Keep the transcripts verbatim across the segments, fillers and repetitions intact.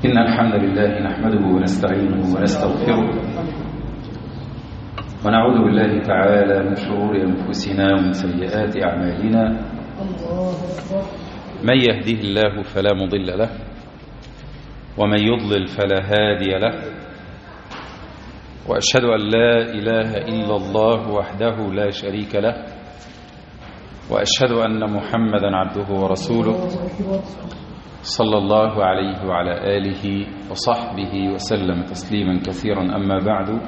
إن الحمد لله نحمده ونستعينه ونستغفره ونعوذ بالله تعالى من شرور أنفسنا ومن سيئات أعمالنا. من يهده الله فلا مضل له ومن يضلل فلا هادي له، وأشهد أن لا إله إلا الله وحده لا شريك له، وأشهد أن محمدا عبده ورسوله صلى الله عليه وعلى آله وصحبه وسلم تسليما كثيرا. أما بعد،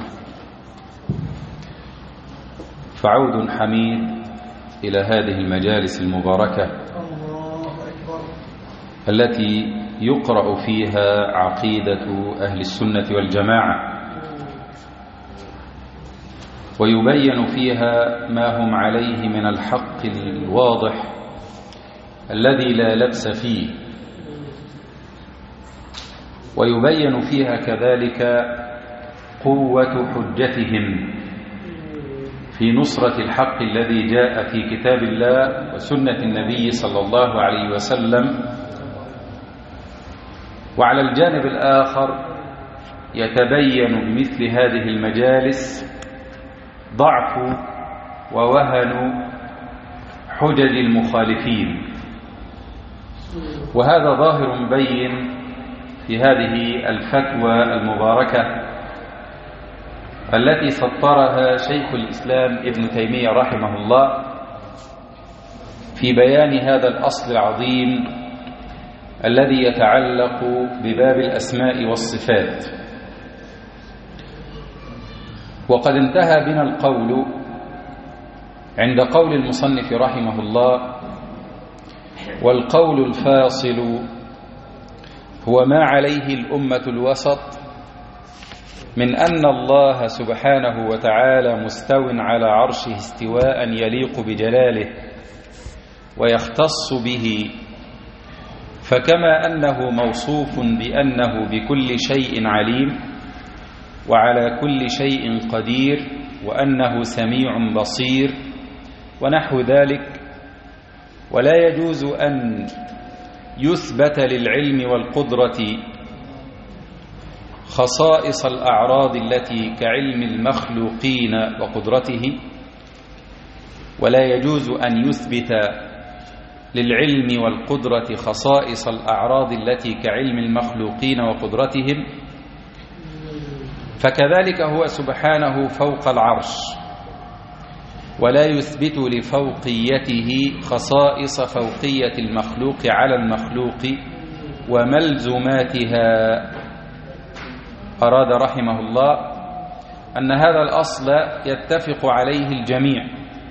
فعود حميد إلى هذه المجالس المباركة التي يقرأ فيها عقيدة أهل السنة والجماعة، ويبين فيها ما هم عليه من الحق الواضح الذي لا لبس فيه، ويبين فيها كذلك قوة حجتهم في نصرة الحق الذي جاء في كتاب الله وسنة النبي صلى الله عليه وسلم. وعلى الجانب الآخر يتبين بمثل هذه المجالس ضعف ووهن حجج المخالفين، وهذا ظاهر بين في هذه الفتوى المباركة التي سطرها شيخ الإسلام ابن تيمية رحمه الله في بيان هذا الأصل العظيم الذي يتعلق بباب الأسماء والصفات. وقد انتهى بنا القول عند قول المصنف رحمه الله: والقول الفاصل هو ما عليه الأمة الوسط من أن الله سبحانه وتعالى مستو على عرشه استواء يليق بجلاله ويختص به، فكما أنه موصوف بأنه بكل شيء عليم وعلى كل شيء قدير وأنه سميع بصير ونحو ذلك، ولا يجوز أن يثبت للعلم والقدرة خصائص الأعراض التي كعلم المخلوقين وقدرته، ولا يجوز أن يثبت للعلم والقدرة خصائص الأعراض التي كعلم المخلوقين وقدرتهم، فكذلك هو سبحانه فوق العرش، ولا يثبت لفوقيته خصائص فوقية المخلوق على المخلوق وملزوماتها. أراد رحمه الله أن هذا الأصل يتفق عليه الجميع،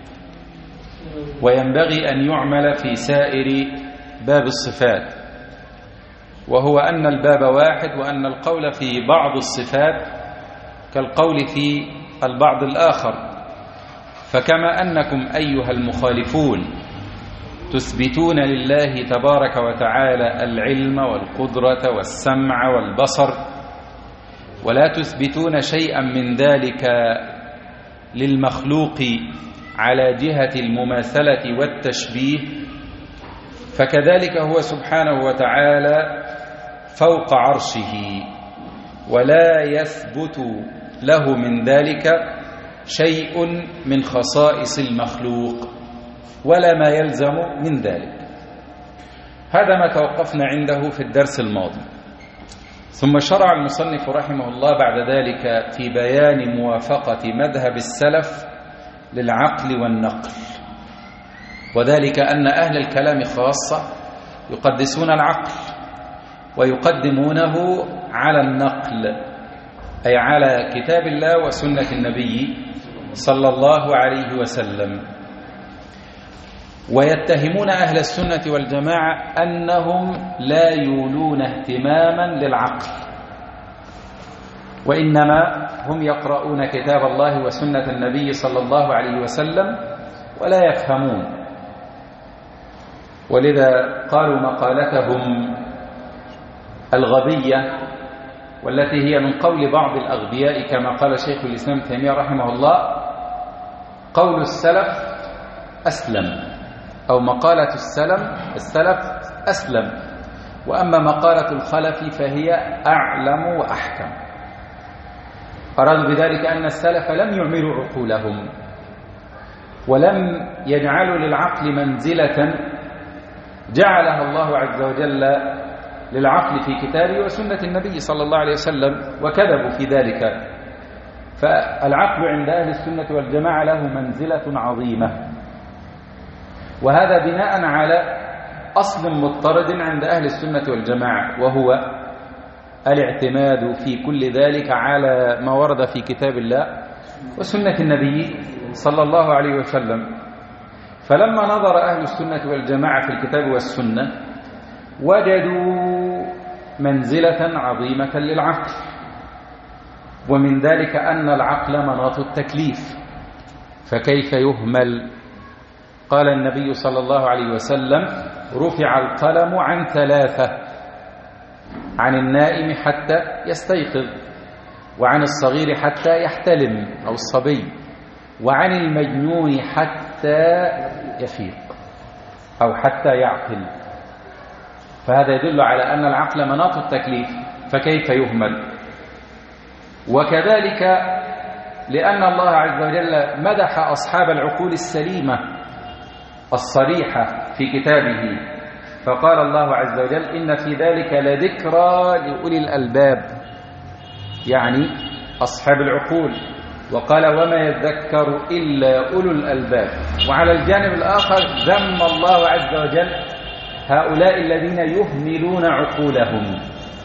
وينبغي أن يعمل في سائر باب الصفات، وهو أن الباب واحد، وأن القول في بعض الصفات كالقول في البعض الآخر. فكما أنكم أيها المخالفون تثبتون لله تبارك وتعالى العلم والقدرة والسمع والبصر، ولا تثبتون شيئا من ذلك للمخلوق على جهة المماثلة والتشبيه، فكذلك هو سبحانه وتعالى فوق عرشه، ولا يثبت له من ذلك شيء من خصائص المخلوق ولا ما يلزم من ذلك. هذا ما توقفنا عنده في الدرس الماضي. ثم شرع المصنف رحمه الله بعد ذلك في بيان موافقة مذهب السلف للعقل والنقل، وذلك أن أهل الكلام خاصة يقدسون العقل ويقدمونه على النقل، أي على كتاب الله وسنة النبي صلى الله عليه وسلم، ويتهمون أهل السنة والجماعة أنهم لا يولون اهتماما للعقل، وإنما هم يقرؤون كتاب الله وسنة النبي صلى الله عليه وسلم ولا يفهمون. ولذا قالوا مقالتهم الغبية، والتي هي من قول بعض الأغبياء كما قال شيخ الإسلام تيمية رحمه الله: قول السلف أسلم، أو مقالة السلف السلف أسلم، وأما مقالة الخلف فهي أعلم وأحكم. أرادوا بذلك أن السلف لم يعملوا عقولهم ولم يجعلوا للعقل منزلة جعلها الله عز وجل للعقل في كتابه وسنة النبي صلى الله عليه وسلم، وكذبوا في ذلك. فالعقل عند أهل السنة والجماعة له منزلة عظيمة، وهذا بناء على أصل مضطرد عند أهل السنة والجماعة، وهو الاعتماد في كل ذلك على ما ورد في كتاب الله وسنة النبي صلى الله عليه وسلم. فلما نظر أهل السنة والجماعة في الكتاب والسنة وجدوا منزلة عظيمة للعقل، ومن ذلك أن العقل مناط التكليف، فكيف يهمل؟ قال النبي صلى الله عليه وسلم: رفع القلم عن ثلاثة: عن النائم حتى يستيقظ، وعن الصغير حتى يحتلم أو الصبي، وعن المجنون حتى يفيق أو حتى يعقل. فهذا يدل على أن العقل مناط التكليف، فكيف يهمل؟ وكذلك لأن الله عز وجل مدح أصحاب العقول السليمة الصريحة في كتابه، فقال الله عز وجل: إن في ذلك لذكرى لأولي الألباب، يعني أصحاب العقول. وقال: وما يذكر إلا أولو الألباب. وعلى الجانب الآخر ذم الله عز وجل هؤلاء الذين يهملون عقولهم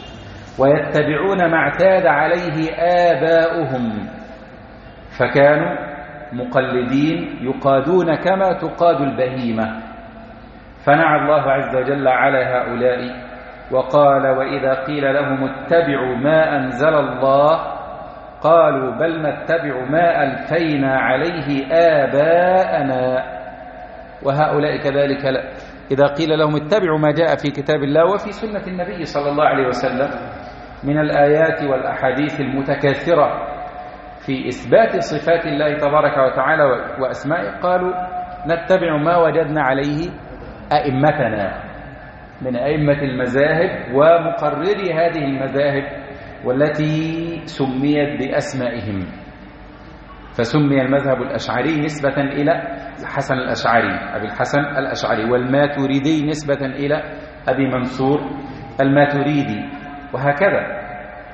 ويتبعون ما اعتاد عليه آباؤهم، فكانوا مقلدين يقادون كما تقاد البهيمة. فنعى الله عز وجل على هؤلاء وقال: وإذا قيل لهم اتبعوا ما أنزل الله قالوا بل نتبع ما ألفينا عليه آباءنا. وهؤلاء كذلك لا. إذا قيل لهم اتبعوا ما جاء في كتاب الله وفي سنة النبي صلى الله عليه وسلم من الآيات والأحاديث المتكاثرة في إثبات صفات الله تبارك وتعالى وأسمائه، قالوا نتبع ما وجدنا عليه أئمتنا من أئمة المذاهب ومقرري هذه المذاهب والتي سميت بأسمائهم. فسمي المذهب الأشعري نسبة إلى الحسن الأشعري أبي الحسن الأشعري، والماتريدي نسبة إلى أبي منصور الماتريدي، وهكذا.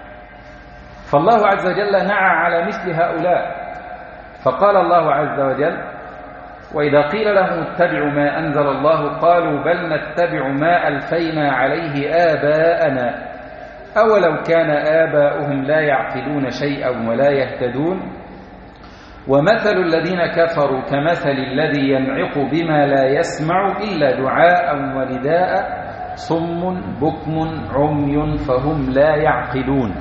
فالله عز وجل نعى على مثل هؤلاء، فقال الله عز وجل: وإذا قيل لهم اتبعوا ما أنزل الله قالوا بل نتبع ما ألفينا عليه آباءنا أولو كان آباؤهم لا يعقلون شيئا ولا يهتدون. ومثل الذين كفروا كمثل الذي ينعق بما لا يسمع إلا دعاء ونداء صم بكم عمي فهم لا يعقلون.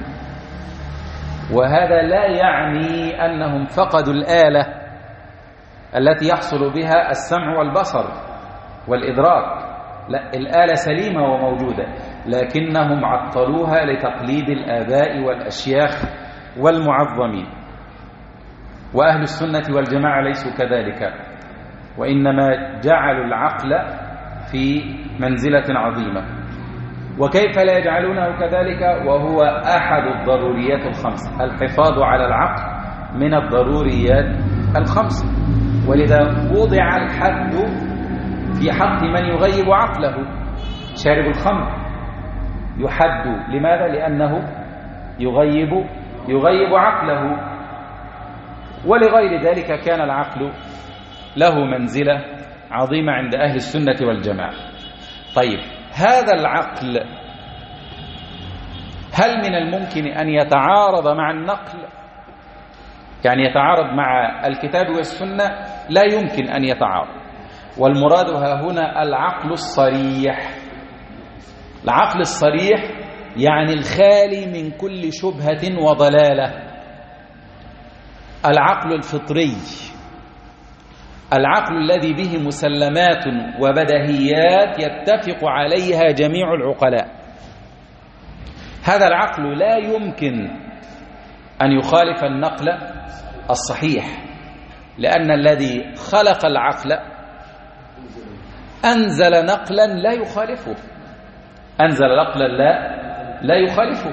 وهذا لا يعني أنهم فقدوا الآلة التي يحصل بها السمع والبصر والإدراك، لا، الآلة سليمة وموجودة، لكنهم عطلوها لتقليد الآباء والأشياخ والمعظمين. وأهل السنة والجماعة ليسوا كذلك، وإنما جعلوا العقل في منزلة عظيمة. وكيف لا يجعلونه كذلك وهو أحد الضروريات الخمس؟ الحفاظ على العقل من الضروريات الخمس، ولذا وضع الحد في حق من يغيب عقله. شارب الخمر يحد، لماذا؟ لأنه يغيب يغيب عقله. ولغير ذلك كان العقل له منزلة عظيمة عند أهل السنة والجماعة. طيب، هذا العقل هل من الممكن أن يتعارض مع النقل؟ يعني يتعارض مع الكتاب والسنة؟ لا يمكن أن يتعارض. والمراد ها هنا العقل الصريح. العقل الصريح يعني الخالي من كل شبهة وضلالة. العقل الفطري، العقل الذي به مسلمات وبدهيات يتفق عليها جميع العقلاء. هذا العقل لا يمكن أن يخالف النقل الصحيح، لأن الذي خلق العقل أنزل نقلا لا يخالفه. أنزل نقلا لا لا يخالفه.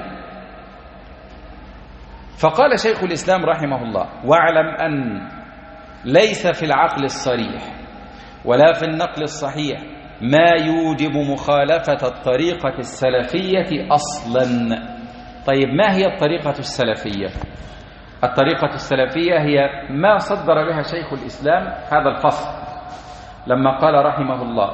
فقال شيخ الإسلام رحمه الله: واعلم أن ليس في العقل الصريح ولا في النقل الصحيح ما يوجب مخالفة الطريقة السلفية أصلا. طيب ما هي الطريقة السلفية؟ الطريقة السلفية هي ما صدر بها شيخ الإسلام هذا الفصل لما قال رحمه الله: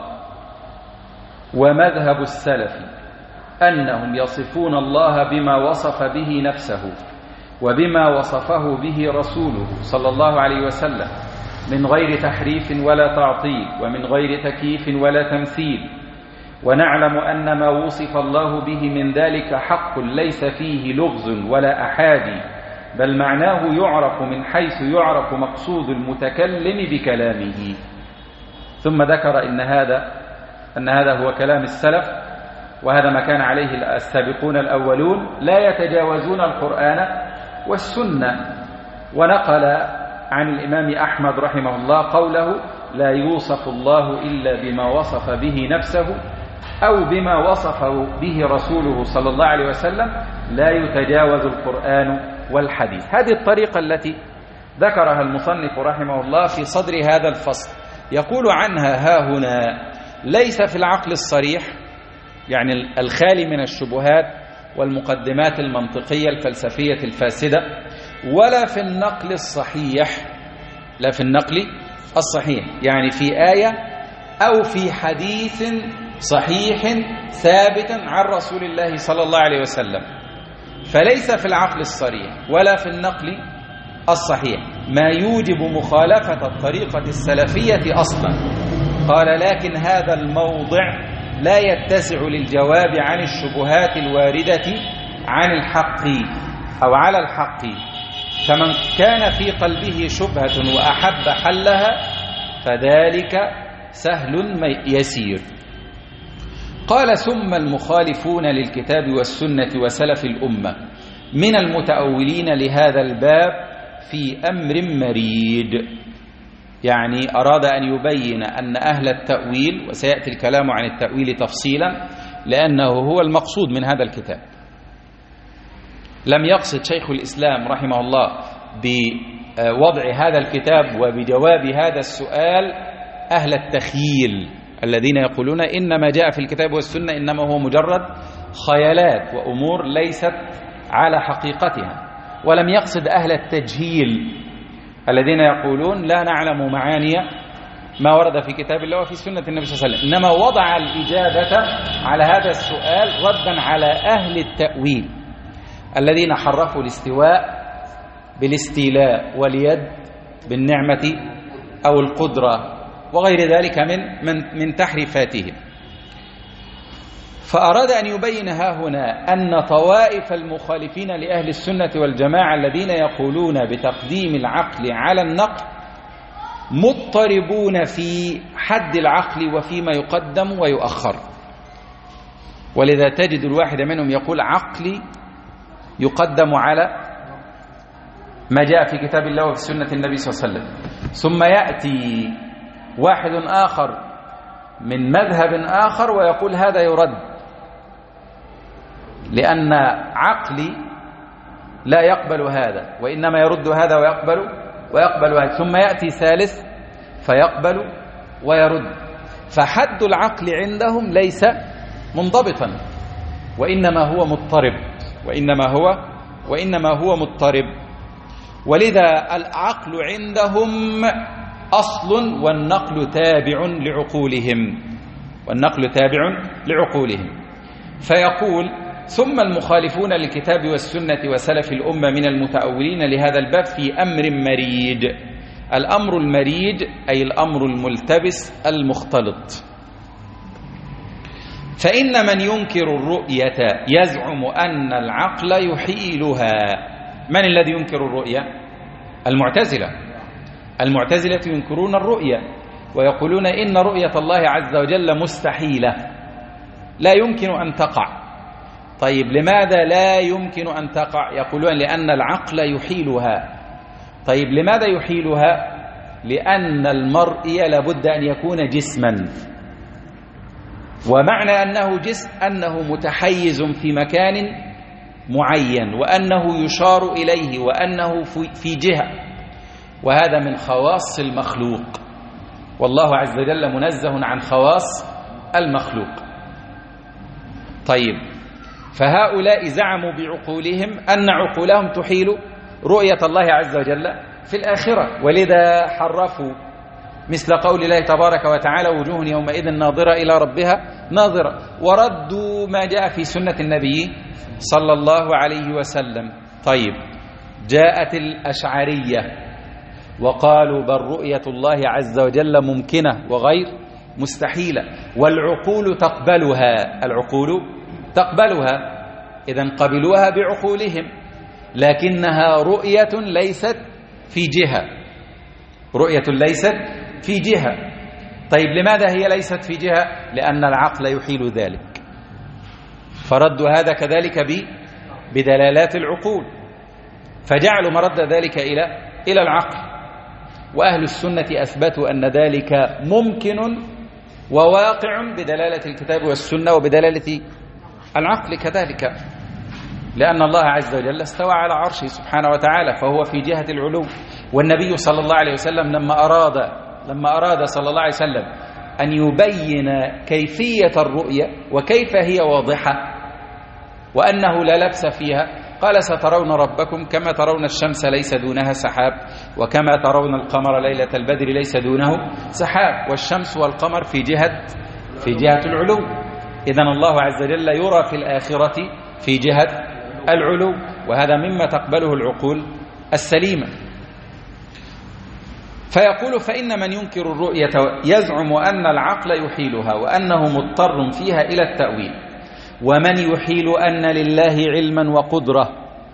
ومذهب السلف أنهم يصفون الله بما وصف به نفسه وبما وصفه به رسوله صلى الله عليه وسلم من غير تحريف ولا تعطيل ومن غير تكييف ولا تمثيل، ونعلم أن ما وصف الله به من ذلك حق ليس فيه لغز ولا أحادي، بل معناه يعرف من حيث يعرف مقصود المتكلم بكلامه. ثم ذكر إن هذا أن هذا هو كلام السلف، وهذا ما كان عليه السابقون الأولون لا يتجاوزون القرآن والسنة. ونقل عن الإمام أحمد رحمه الله قوله: لا يوصف الله إلا بما وصف به نفسه أو بما وصفه به رسوله صلى الله عليه وسلم، لا يتجاوز القرآن والحديث. هذه الطريقة التي ذكرها المصنف رحمه الله في صدر هذا الفصل، يقول عنها ها هنا: ليس في العقل الصريح، يعني الخالي من الشبهات والمقدمات المنطقية الفلسفية الفاسدة، ولا في النقل الصحيح، لا في النقل الصحيح يعني في آية أو في حديث صحيح ثابت عن رسول الله صلى الله عليه وسلم. فليس في العقل الصريح ولا في النقل الصحيح ما يوجب مخالفة الطريقة السلفية أصلا. قال: لكن هذا الموضع لا يتسع للجواب عن الشبهات الواردة عن الحق أو على الحق، فمن كان في قلبه شبهة وأحب حلها فذلك سهل يسير. قال: ثم المخالفون للكتاب والسنة وسلف الأمة من المتأولين لهذا الباب في أمر مريد. يعني أراد أن يبين أن أهل التأويل، وسيأتي الكلام عن التأويل تفصيلا لأنه هو المقصود من هذا الكتاب، لم يقصد شيخ الإسلام رحمه الله بوضع هذا الكتاب وبجواب هذا السؤال أهل التخييل الذين يقولون إن ما جاء في الكتاب والسنة إنما هو مجرد خيالات وأمور ليست على حقيقتها، ولم يقصد أهل التجهيل الذين يقولون لا نعلم معاني ما ورد في كتاب الله وفي سنة النبي صلى الله عليه وسلم، إنما وضع الإجابة على هذا السؤال ردا على أهل التأويل الذين حرفوا الاستواء بالاستيلاء واليد بالنعمة أو القدرة وغير ذلك من من من تحريفاتهم. فأراد أن يبين ها هنا أن طوائف المخالفين لأهل السنة والجماعة الذين يقولون بتقديم العقل على النقل مضطربون في حد العقل وفيما يقدم ويؤخر، ولذا تجد الواحد منهم يقول عقلي يقدم على ما جاء في كتاب الله وفي سنة النبي صلى الله عليه وسلم، ثم يأتي واحد آخر من مذهب آخر ويقول هذا يرد لأن عقلي لا يقبل هذا وإنما يرد هذا ويقبل ويقبل هذا، ثم يأتي ثالث فيقبل ويرد. فحد العقل عندهم ليس منضبطا وإنما هو مضطرب وإنما هو وإنما هو مضطرب ولذا العقل عندهم أصل والنقل تابع لعقولهم والنقل تابع لعقولهم. فيقول: ثم المخالفون للكتاب والسنة وسلف الأمة من المتأولين لهذا الباب في أمر مريد. الأمر المريد أي الأمر الملتبس المختلط. فإن من ينكر الرؤية يزعم أن العقل يحيلها. من الذي ينكر الرؤية؟ المعتزلة. المعتزلة ينكرون الرؤية ويقولون إن رؤية الله عز وجل مستحيلة لا يمكن أن تقع. طيب لماذا لا يمكن أن تقع؟ يقولون لأن العقل يحيلها. طيب لماذا يحيلها؟ لأن المرئي لابد أن يكون جسما، ومعنى أنه جسم أنه متحيز في مكان معين، وأنه يشار إليه، وأنه في جهة، وهذا من خواص المخلوق، والله عز وجل منزه عن خواص المخلوق. طيب، فهؤلاء زعموا بعقولهم أن عقولهم تحيل رؤية الله عز وجل في الآخرة، ولذا حرفوا مثل قول الله تبارك وتعالى: وجوه يومئذ ناظرة إلى ربها ناظرة، وردوا ما جاء في سنة النبي صلى الله عليه وسلم. طيب، جاءت الأشعرية وقالوا: بل رؤية الله عز وجل ممكنة وغير مستحيلة، والعقول تقبلها، العقول تقبلها، إذن قبلوها بعقولهم، لكنها رؤية ليست في جهة، رؤية ليست في جهة. طيب، لماذا هي ليست في جهة؟ لأن العقل يحيل ذلك، فردوا هذا كذلك بدلالات العقول، فجعلوا مرد ذلك إلى إلى العقل. وأهل السنة أثبتوا أن ذلك ممكن وواقع بدلالة الكتاب والسنة وبدلالة العقل كذلك، لأن الله عز وجل استوى على عرشه سبحانه وتعالى، فهو في جهة العلو. والنبي صلى الله عليه وسلم لما أراد لما أراد صلى الله عليه وسلم أن يبين كيفية الرؤية وكيف هي واضحة وأنه لا لبس فيها، قال: سترون ربكم كما ترون الشمس ليس دونها سحاب، وكما ترون القمر ليلة البدر ليس دونه سحاب. والشمس والقمر في جهة في جهة العلو، إذن الله عز وجل يرى في الآخرة في جهة العلو، وهذا مما تقبله العقول السليمة. فيقول: فإن من ينكر الرؤية يزعم أن العقل يحيلها وأنه مضطر فيها إلى التأويل، ومن يحيل أن لله علما وقدرة،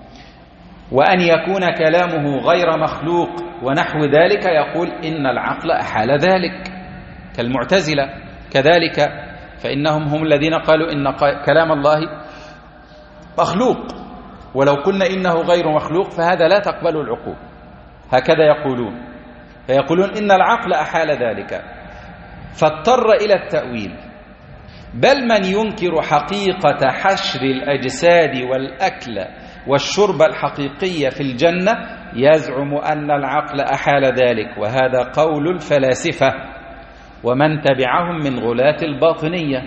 وأن يكون كلامه غير مخلوق ونحو ذلك، يقول إن العقل أحال ذلك، كالمعتزلة كذلك، فإنهم هم الذين قالوا إن كلام الله مخلوق، ولو قلنا إنه غير مخلوق فهذا لا تقبل العقول، هكذا يقولون، فيقولون إن العقل أحال ذلك فاضطر إلى التأويل. بل من ينكر حقيقة حشر الأجساد والأكل والشرب الحقيقية في الجنة يزعم أن العقل أحال ذلك، وهذا قول الفلاسفة ومن تبعهم من غلاة الباطنية.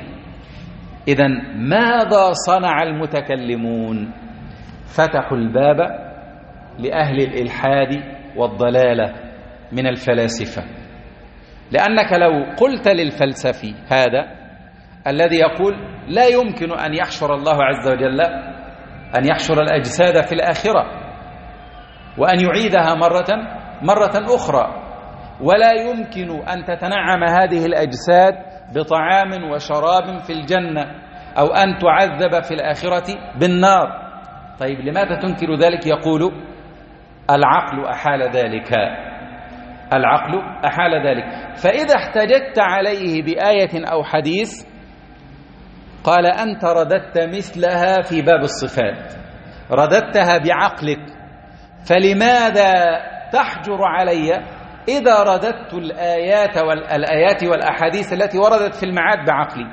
إذن ماذا صنع المتكلمون؟ فتحوا الباب لأهل الإلحاد والضلالة من الفلاسفة، لأنك لو قلت للفلسفي هذا الذي يقول لا يمكن أن يحشر الله عز وجل أن يحشر الأجساد في الآخرة وأن يعيدها مرة مرة أخرى، ولا يمكن أن تتنعم هذه الأجساد بطعام وشراب في الجنة، أو أن تعذب في الآخرة بالنار، طيب لماذا تنكر ذلك؟ يقول العقل أحال ذلك، العقل أحال ذلك. فإذا احتججت عليه بآية أو حديث قال أنت رددت مثلها في باب الصفات، رددتها بعقلك، فلماذا تحجر علي إذا رددت الآيات والآيات والأحاديث التي وردت في المعاد بعقلي؟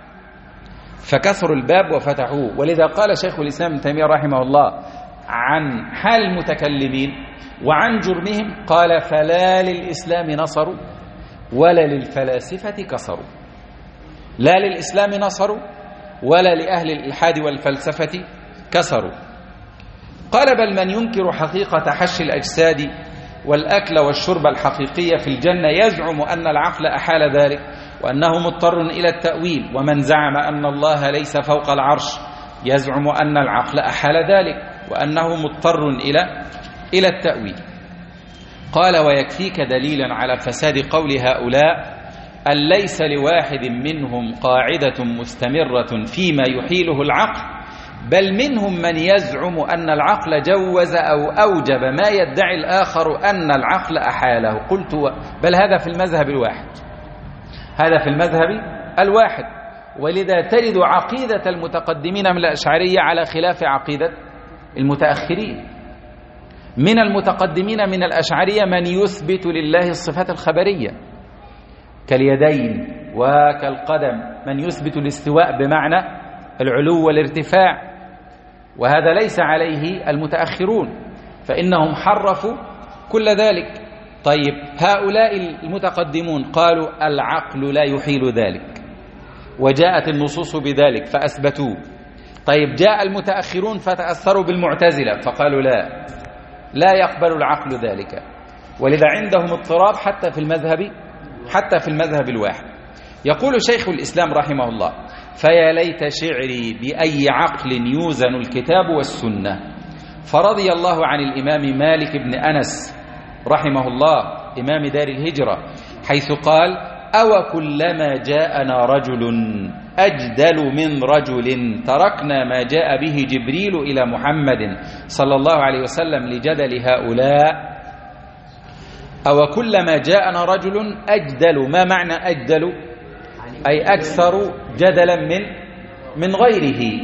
فكثروا الباب وفتحوه. ولذا قال شيخ الإسلام ابن تيمية رحمه الله عن حال المتكلمين وعن جرمهم، قال فلا للإسلام نصروا ولا للفلاسفة كسروا، لا للإسلام نصروا ولا لأهل الإلحاد والفلسفة كسروا. قال بل من ينكر حقيقة حش الأجساد والأكل والشرب الحقيقية في الجنة يزعم أن العقل أحال ذلك وأنه مضطر إلى التأويل، ومن زعم أن الله ليس فوق العرش يزعم أن العقل أحال ذلك وأنه مضطر إلى إلى التأويل. قال ويكفيك دليلا على فساد قول هؤلاء أن ليس لواحد منهم قاعدة مستمرة فيما يحيله العقل، بل منهم من يزعم أن العقل جوز أو أوجب ما يدعي الآخر أن العقل أحاله. قلت بل هذا في المذهب الواحد، هذا في المذهب الواحد. ولذا تجد عقيدة المتقدمين من الأشعرية على خلاف عقيدة المتأخرين. من المتقدمين من الأشعرية من يثبت لله الصفات الخبرية كاليدين وكالقدم من يثبت الاستواء بمعنى العلو والارتفاع، وهذا ليس عليه المتأخرون فإنهم حرفوا كل ذلك. طيب هؤلاء المتقدمون قالوا العقل لا يحيل ذلك، وجاءت النصوص بذلك فأثبتوه. طيب جاء المتأخرون فتأثروا بالمعتزلة فقالوا لا لا يقبل العقل ذلك، ولذا عندهم اضطراب حتى في المذهب حتى في المذهب الواحد. يقول شيخ الإسلام رحمه الله: فيا ليت شعري بأي عقل يوزن الكتاب والسنة. فرضي الله عن الإمام مالك بن أنس رحمه الله إمام دار الهجرة حيث قال: أو كلما جاءنا رجل أجدل من رجل تركنا ما جاء به جبريل إلى محمد صلى الله عليه وسلم لجدل هؤلاء. أو كلما جاءنا رجل أجدل، ما معنى أجدل؟ أي أكثر جدلا من من غيره.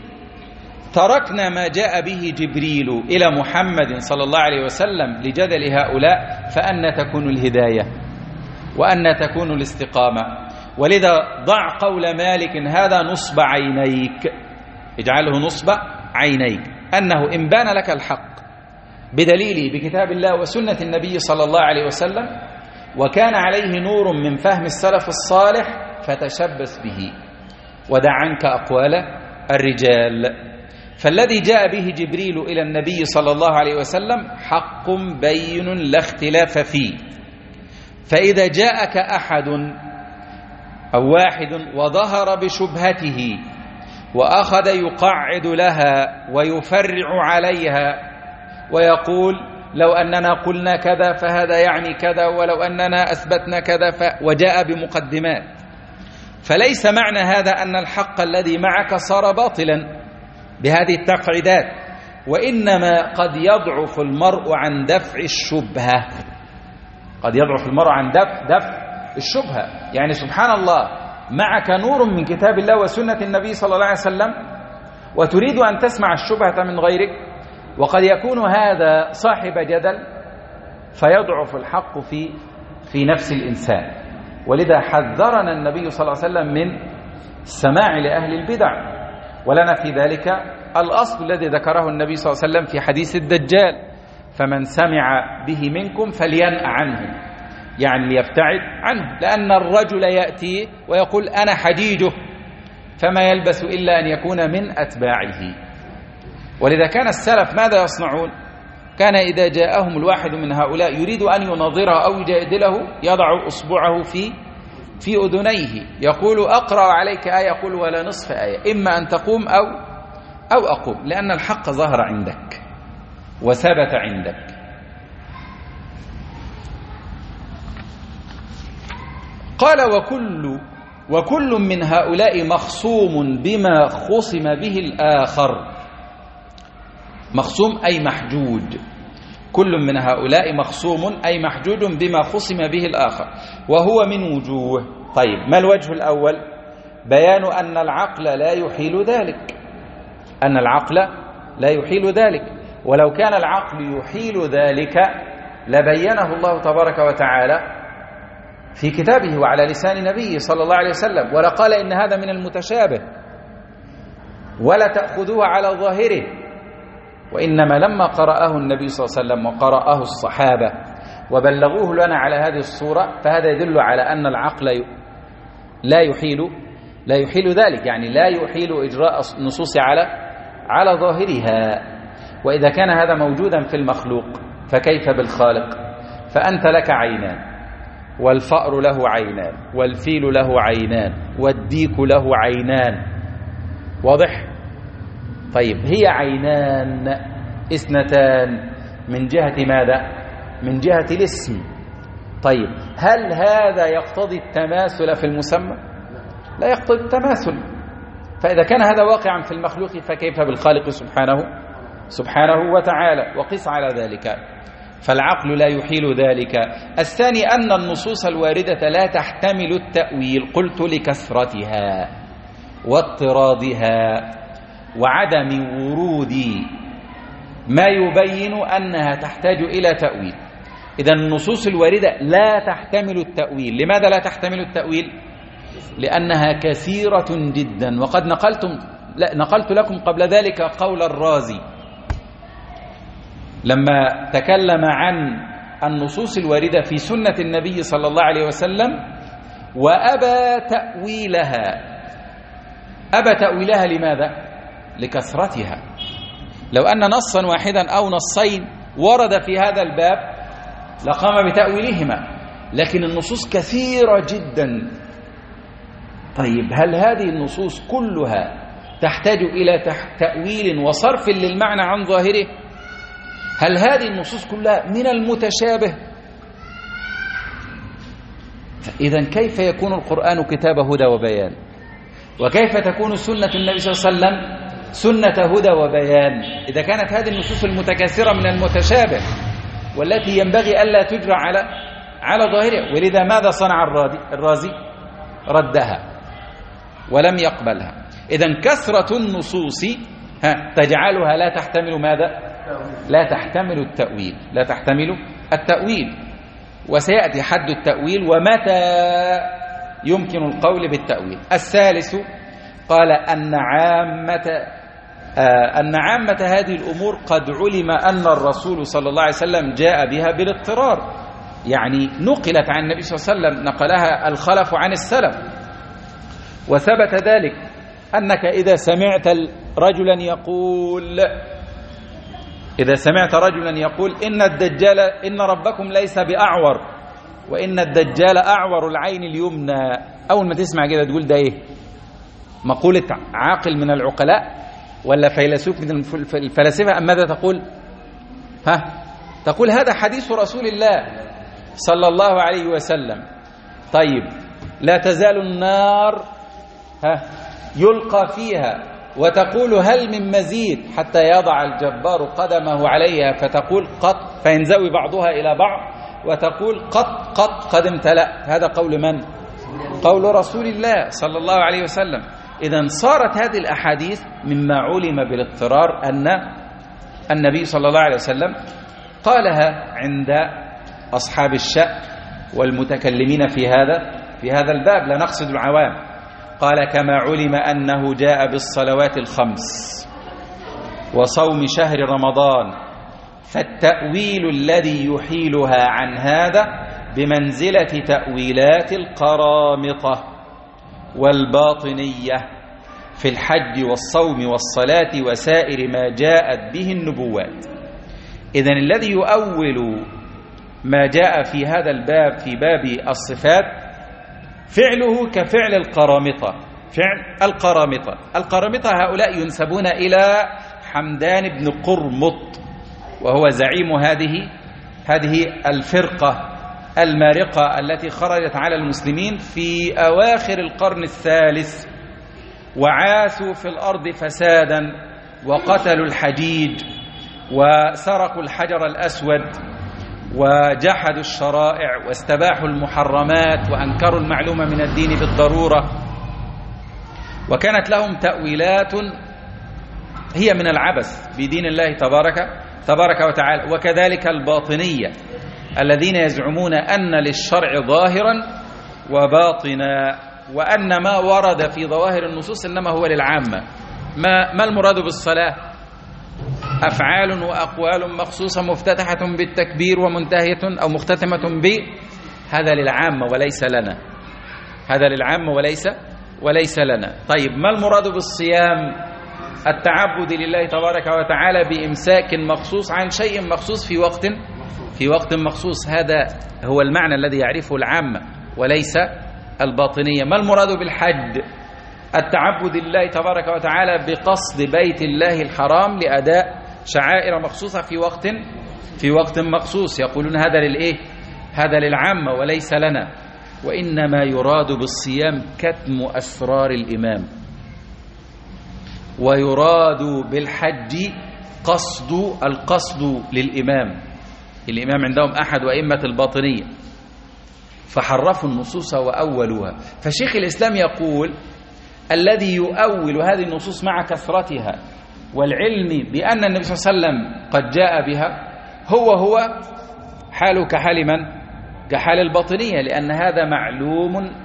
تركنا ما جاء به جبريل إلى محمد صلى الله عليه وسلم لجدل هؤلاء، فأن تكون الهداية وأن تكون الاستقامة. ولذا ضع قول مالك هذا نصب عينيك، اجعله نصب عينيك، أنه إن بان لك الحق بدليله بكتاب الله وسنة النبي صلى الله عليه وسلم وكان عليه نور من فهم السلف الصالح فتشبث به ودع عنك أقوال الرجال. فالذي جاء به جبريل إلى النبي صلى الله عليه وسلم حق بين لا اختلاف فيه. فإذا جاءك أحد أو واحد وظهر بشبهته وأخذ يقعد لها ويفرع عليها ويقول لو أننا قلنا كذا فهذا يعني كذا، ولو أننا أثبتنا كذا ف... وجاء بمقدمات، فليس معنى هذا أن الحق الذي معك صار باطلا بهذه التقعيدات، وإنما قد يضعف المرء عن دفع الشبهة، قد يضعف المرء عن دفع دفع الشبهة. يعني سبحان الله معك نور من كتاب الله وسنة النبي صلى الله عليه وسلم وتريد أن تسمع الشبهة من غيرك، وقد يكون هذا صاحب جدل فيضعف الحق في في نفس الإنسان. ولذا حذرنا النبي صلى الله عليه وسلم من السماع لأهل البدع، ولنا في ذلك الأصل الذي ذكره النبي صلى الله عليه وسلم في حديث الدجال: فمن سمع به منكم فلينأ عنه، يعني ليبتعد عنه، لأن الرجل يأتي ويقول أنا حجيجه فما يلبث إلا أن يكون من أتباعه. ولذا كان السلف ماذا يصنعون؟ كان إذا جاءهم الواحد من هؤلاء يريد أن يناظره أو يجادله يضع أصبعه في في أذنيه يقول أقرأ عليك آية، يقول ولا نصف آية، إما أن تقوم أو أو أقوم، لأن الحق ظهر عندك وثبت عندك. قال وكل وكل من هؤلاء مخصوم بما خصم به الآخر. مخصوم أي محجوج، كل من هؤلاء مخصوم أي محجوج بما خصم به الآخر، وهو من وجوه. طيب ما الوجه الأول؟ بيان أن العقل لا يحيل ذلك، أن العقل لا يحيل ذلك، ولو كان العقل يحيل ذلك لبينه الله تبارك وتعالى في كتابه وعلى لسان نبيه صلى الله عليه وسلم، ولقال إن هذا من المتشابه ولا تأخذوه على ظاهره. وإنما لما قرأه النبي صلى الله عليه وسلم وقرأه الصحابة وبلغوه لنا على هذه الصورة، فهذا يدل على أن العقل لا يحيل لا يحيل ذلك، يعني لا يحيل إجراء النصوص على على ظاهرها. وإذا كان هذا موجودا في المخلوق فكيف بالخالق؟ فأنت لك عينان، والفأر له عينان، والفيل له عينان، والديك له عينان، واضح؟ طيب هي عينان اثنتان من جهة ماذا؟ من جهة الاسم. طيب هل هذا يقتضي التماثل في المسمى؟ لا يقتضي التماثل. فإذا كان هذا واقعا في المخلوق فكيف بالخالق سبحانه سبحانه وتعالى؟ وقس على ذلك، فالعقل لا يحيل ذلك. الثاني أن النصوص الواردة لا تحتمل التأويل، قلت لكثرتها واضطرادها وعدم ورود ما يبين أنها تحتاج إلى تأويل. إذا النصوص الواردة لا تحتمل التأويل. لماذا لا تحتمل التأويل؟ لأنها كثيرة جدا. وقد نقلتم نقلت لكم قبل ذلك قول الرازي لما تكلم عن النصوص الواردة في سنة النبي صلى الله عليه وسلم وأبى تأويلها. أبى تأويلها لماذا؟ لكثرتها. لو أن نصا واحدا أو نصين ورد في هذا الباب لقام بتأويلهما، لكن النصوص كثيرة جدا. طيب هل هذه النصوص كلها تحتاج إلى تأويل وصرف للمعنى عن ظاهره؟ هل هذه النصوص كلها من المتشابه؟ إذن كيف يكون القرآن كتاب هدى وبيان؟ وكيف تكون سنة النبي صلى الله عليه وسلم سنة هدى وبيان إذا كانت هذه النصوص المتكاثرة من المتشابه والتي ينبغي ألا تجرى على على ظاهره؟ ولذا ماذا صنع الرازي؟ ردها ولم يقبلها. إذن كثرة النصوص ها تجعلها لا تحتمل ماذا؟ لا تحتمل التأويل لا تحتمل التأويل. وسيأتي حد التأويل ومتى يمكن القول بالتأويل. الثالث قال أن عامة آه أن عامة هذه الأمور قد علم أن الرسول صلى الله عليه وسلم جاء بها بالاضطرار، يعني نقلت عن النبي صلى الله عليه وسلم، نقلها الخلف عن السلف. وثبت ذلك أنك إذا سمعت رجلا يقول إذا سمعت رجلا يقول إن الدجال إن ربكم ليس بأعور وإن الدجال أعور العين اليمنى، أول ما تسمع كده تقول ده إيه؟ مقولة عاقل من العقلاء ولا فيلسوف من الفلاسفة أم ماذا تقول؟ ها تقول هذا حديث رسول الله صلى الله عليه وسلم. طيب لا تزال النار ها يلقى فيها وتقول هل من مزيد حتى يضع الجبار قدمه عليها فتقول قط فينزوي بعضها إلى بعض وتقول قط قط قد امتلأ. هذا قول من؟ قول رسول الله صلى الله عليه وسلم. إذن صارت هذه الأحاديث مما علم بالاضطرار أن النبي صلى الله عليه وسلم قالها عند أصحاب الشأن والمتكلمين في هذا في هذا الباب، لا نقصد العوام. قال كما علم أنه جاء بالصلوات الخمس وصوم شهر رمضان، فالتأويل الذي يحيلها عن هذا بمنزلة تأويلات القرامطة والباطنية في الحج والصوم والصلاة وسائر ما جاءت به النبوات. إذن الذي يؤول ما جاء في هذا الباب في باب الصفات فعله كفعل القرامطة. فعل القرامطة القرامطة هؤلاء ينسبون إلى حمدان بن قرمط، وهو زعيم هذه هذه الفرقة المارقة التي خرجت على المسلمين في أواخر القرن الثالث، وعاثوا في الأرض فسادا وقتلوا الحجيج وسرقوا الحجر الأسود وجحدوا الشرائع واستباحوا المحرمات وأنكروا المعلومة من الدين بالضرورة. وكانت لهم تأويلات هي من العبث بدين الله تبارك تبارك وتعالى. وكذلك الباطنية الذين يزعمون أن للشرع ظاهرا وباطنا، وأن ما ورد في ظواهر النصوص إنما هو للعامة. ما, ما المراد بالصلاة؟ أفعال وأقوال مخصوصة مفتتحة بالتكبير ومنتهية أو مختتمة ب هذا للعامة وليس لنا، هذا للعامة وليس وليس لنا. طيب ما المراد بالصيام؟ التعبد لله تبارك وتعالى بإمساك مخصوص عن شيء مخصوص في وقت في وقت مخصوص. هذا هو المعنى الذي يعرفه العامة وليس الباطنية. ما المراد بالحج؟ التعبد لله تبارك وتعالى بقصد بيت الله الحرام لأداء شعائر مخصوصة في وقت في وقت مخصوص. يقولون هذا للإيه؟ هذا للعامة وليس لنا. وإنما يراد بالصيام كتم أسرار الإمام، ويراد بالحج قصد القصد للإمام. الإمام عندهم أحد أئمة الباطنية، فحرفوا النصوص وأولوها. فشيخ الإسلام يقول الذي يؤول هذه النصوص مع كثرتها والعلم بأن النبي صلى الله عليه وسلم قد جاء بها هو هو حاله كحال من؟ كحال الباطنية، لأن هذا معلوم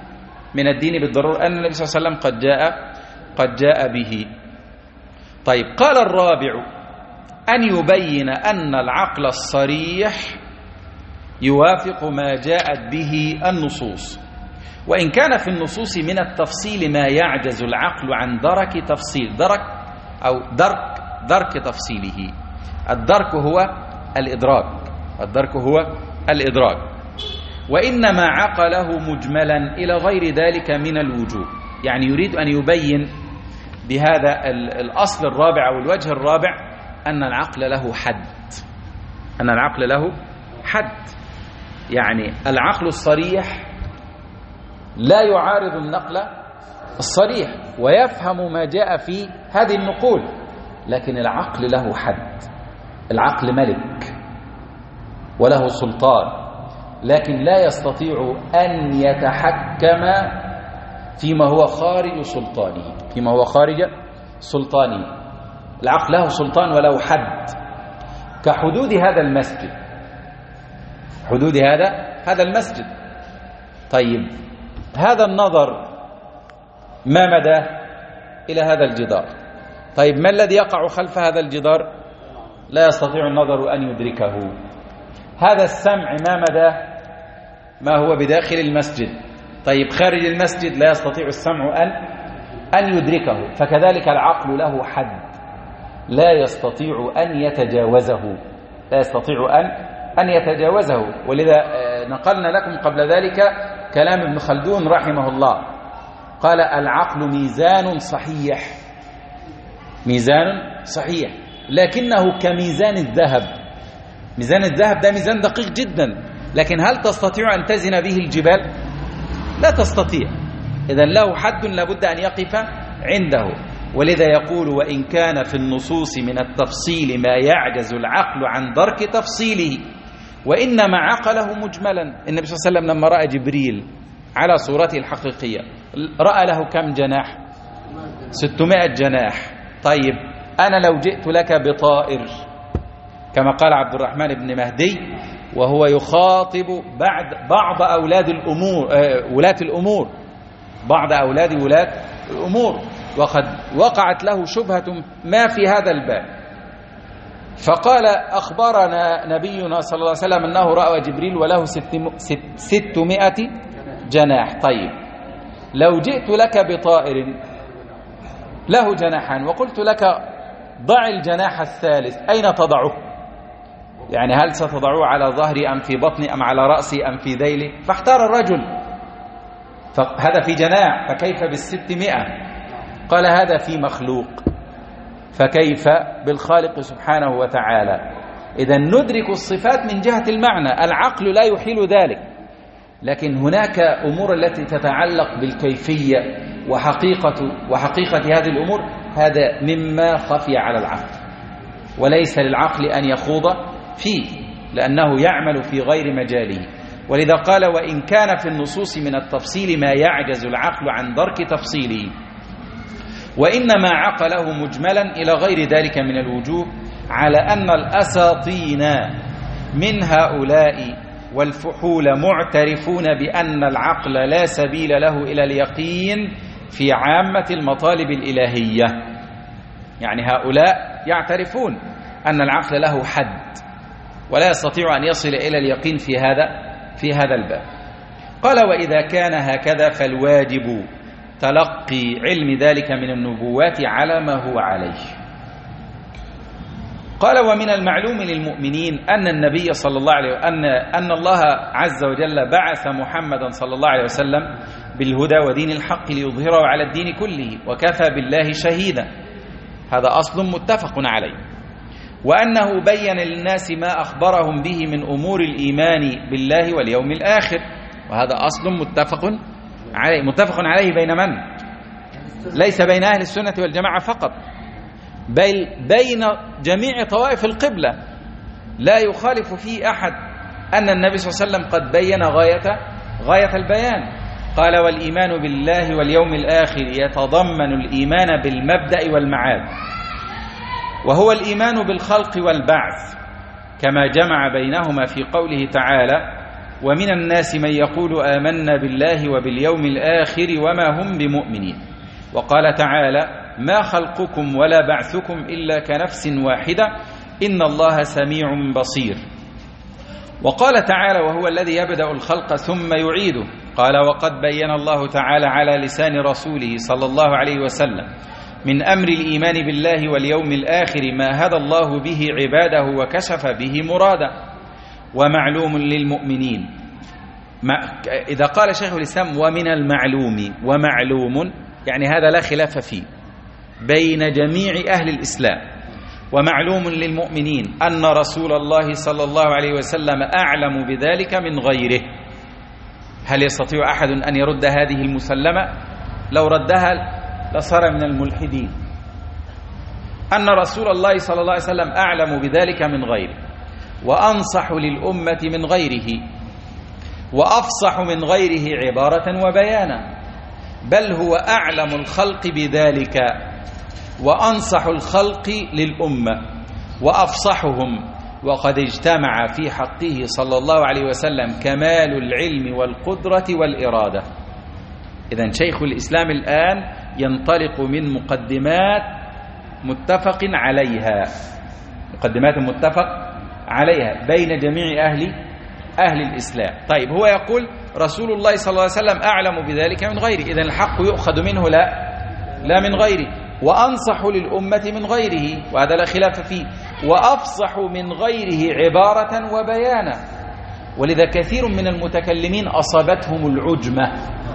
من الدين بالضرورة أن النبي صلى الله عليه وسلم قد جاء قد جاء به. طيب، قال الرابع أن يبين أن العقل الصريح يوافق ما جاءت به النصوص، وإن كان في النصوص من التفصيل ما يعجز العقل عن درك تفصيل درك أو درك درك تفصيله. الدرك هو الإدراك الدرك هو الإدراك وإنما عقله مجملا إلى غير ذلك من الوجوه. يعني يريد أن يبين بهذا الأصل الرابع أو الوجه الرابع أن العقل له حد أن العقل له حد يعني العقل الصريح لا يعارض النقل الصريح ويفهم ما جاء في هذه النقول، لكن العقل له حد. العقل ملك وله سلطان، لكن لا يستطيع أن يتحكم فيما هو خارج سلطانه فيما هو خارج سلطانه العقل له سلطان وله حد، كحدود هذا المسجد حدود هذا هذا المسجد. طيب، هذا النظر ما مدى إلى هذا الجدار؟ طيب، ما الذي يقع خلف هذا الجدار؟ لا يستطيع النظر أن يدركه. هذا السمع ما مدى ما هو بداخل المسجد؟ طيب، خارج المسجد لا يستطيع السمع أن أن يدركه. فكذلك العقل له حد لا يستطيع أن يتجاوزه لا يستطيع أن أن يتجاوزه ولذا نقلنا لكم قبل ذلك كلام ابن خلدون رحمه الله، قال: العقل ميزان صحيح ميزان صحيح لكنه كميزان الذهب. ميزان الذهب ده ميزان دقيق جدا، لكن هل تستطيع أن تزن به الجبال؟ لا تستطيع. إذن له حد لابد أن يقف عنده. ولذا يقول: وإن كان في النصوص من التفصيل ما يعجز العقل عن درك تفصيله وإنما عقله مجملا. النبي صلى الله عليه وسلم لما رأى جبريل على صورته الحقيقية رأى له كم جناح؟ ستمائة جناح. طيب، أنا لو جئت لك بطائر كما قال عبد الرحمن بن مهدي وهو يخاطب بعد بعض أولاد الأمور ولاة الأمور بعض أولاد ولاة الأمور وقد وقعت له شبهة ما في هذا الباب، فقال: أخبرنا نبينا صلى الله عليه وسلم أنه رأى جبريل وله ستمائة جناح. طيب، لو جئت لك بطائر له جناحان وقلت لك ضع الجناح الثالث، أين تضعه؟ يعني هل ستضعه على ظهري أم في بطني أم على رأسي أم في ذيلي؟ فاختار الرجل، فهذا في جناح، فكيف بالستمائة؟ قال: هذا في مخلوق، فكيف بالخالق سبحانه وتعالى؟ إذا ندرك الصفات من جهة المعنى، العقل لا يحيل ذلك، لكن هناك أمور التي تتعلق بالكيفية وحقيقة وحقيقة هذه الأمور، هذا مما خفي على العقل وليس للعقل أن يخوض فيه لأنه يعمل في غير مجاله. ولذا قال: وإن كان في النصوص من التفصيل ما يعجز العقل عن درك تفصيله وإنما عقله مجملا إلى غير ذلك من الوجوه، على أن الأساطين من هؤلاء والفحول معترفون بأن العقل لا سبيل له إلى اليقين في عامة المطالب الإلهية. يعني هؤلاء يعترفون أن العقل له حد ولا يستطيع أن يصل إلى اليقين في هذا في هذا الباب. قال: وإذا كان هكذا فالواجب تلقي علم ذلك من النبوات على ما هو عليه. قال: ومن المعلوم للمؤمنين أن النبي صلى الله عليه وسلم أن أن الله عز وجل بعث محمدا صلى الله عليه وسلم بالهدى ودين الحق ليظهره على الدين كله وكفى بالله شهيدا. هذا أصل متفق عليه. وأنه بين للناس ما أخبرهم به من أمور الإيمان بالله واليوم الآخر، وهذا أصل متفق عليه. متفق عليه بين من؟ ليس بين أهل السنة والجماعة فقط، بل بين جميع طوائف القبلة، لا يخالف فيه أحد أن النبي صلى الله عليه وسلم قد بين غاية غاية البيان. قال: والإيمان بالله واليوم الآخر يتضمن الإيمان بالمبدأ والمعاد، وهو الإيمان بالخلق والبعث، كما جمع بينهما في قوله تعالى: ومن الناس من يقول آمنا بالله وباليوم الآخر وما هم بمؤمنين. وقال تعالى ما خلقكم ولا بعثكم إلا كنفس واحدة إن الله سميع بصير. وقال تعالى وهو الذي يبدأ الخلق ثم يعيده. قال وقد بين الله تعالى على لسان رسوله صلى الله عليه وسلم من أمر الإيمان بالله واليوم الآخر ما هدى الله به عباده وكشف به مراده. ومعلوم للمؤمنين إذا قال شيخ الإسلام ومن المعلوم ومعلوم يعني هذا لا خلاف فيه بين جميع أهل الإسلام. ومعلوم للمؤمنين أن رسول الله صلى الله عليه وسلم أعلم بذلك من غيره. هل يستطيع أحد أن يرد هذه المسلمة؟ لو ردها لصار من الملحدين. أن رسول الله صلى الله عليه وسلم أعلم بذلك من غيره وأنصح للأمة من غيره وأفصح من غيره عبارة وبيانا، بل هو أعلم الخلق بذلك وأنصح الخلق للأمة وأفصحهم. وقد اجتمع في حقه صلى الله عليه وسلم كمال العلم والقدرة والإرادة. إذن شيخ الإسلام الآن ينطلق من مقدمات متفق عليها، مقدمات متفق عليها بين جميع أهل أهل الإسلام. طيب هو يقول رسول الله صلى الله عليه وسلم أعلم بذلك من غيره، إذن الحق يؤخذ منه لا لا من غيره. وأنصح للأمة من غيره وهذا لا خلاف فيه، وأفصح من غيره عبارة وبيانا. ولذا كثير من المتكلمين أصابتهم العجمة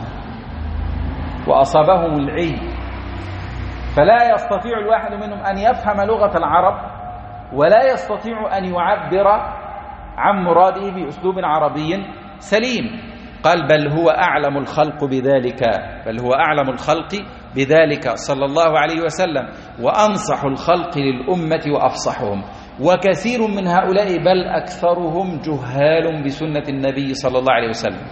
وأصابهم العي، فلا يستطيع الواحد منهم أن يفهم لغة العرب ولا يستطيع أن يعبر عن مراده بأسلوب عربي سليم. قال بل هو أعلم الخلق بذلك، بل هو أعلم الخلق بذلك صلى الله عليه وسلم وأنصح الخلق للأمة وأفصحهم. وكثير من هؤلاء بل أكثرهم جهال بسنة النبي صلى الله عليه وسلم.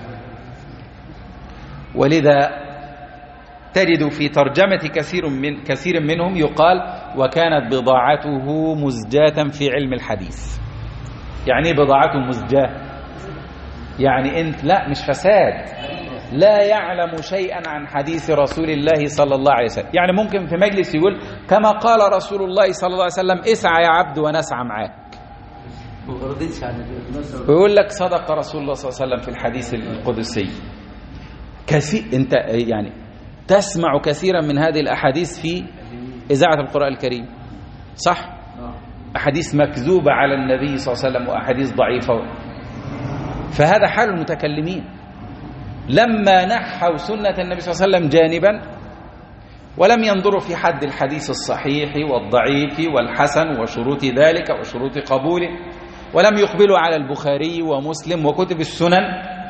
ولذا تجد في ترجمة كثير من كثير منهم يقال وكانت بضاعته مزجاة في علم الحديث. يعني بضاعته مزجاة يعني انت لا مش فساد، لا يعلم شيئا عن حديث رسول الله صلى الله عليه وسلم. يعني ممكن في مجلس يقول كما قال رسول الله صلى الله عليه وسلم اسعى يا عبد ونسعى معاك، ويقول لك صدق رسول الله صلى الله عليه وسلم في الحديث القدسي. كثير انت يعني تسمع كثيرا من هذه الأحاديث في إذاعة القرآن الكريم، صح؟ أحاديث مكذوبة على النبي صلى الله عليه وسلم وأحاديث ضعيفة. فهذا حال المتكلمين لما نحوا سنة النبي صلى الله عليه وسلم جانبا ولم ينظروا في حد الحديث الصحيح والضعيف والحسن وشروط ذلك وشروط قبوله، ولم يقبلوا على البخاري ومسلم وكتب السنن،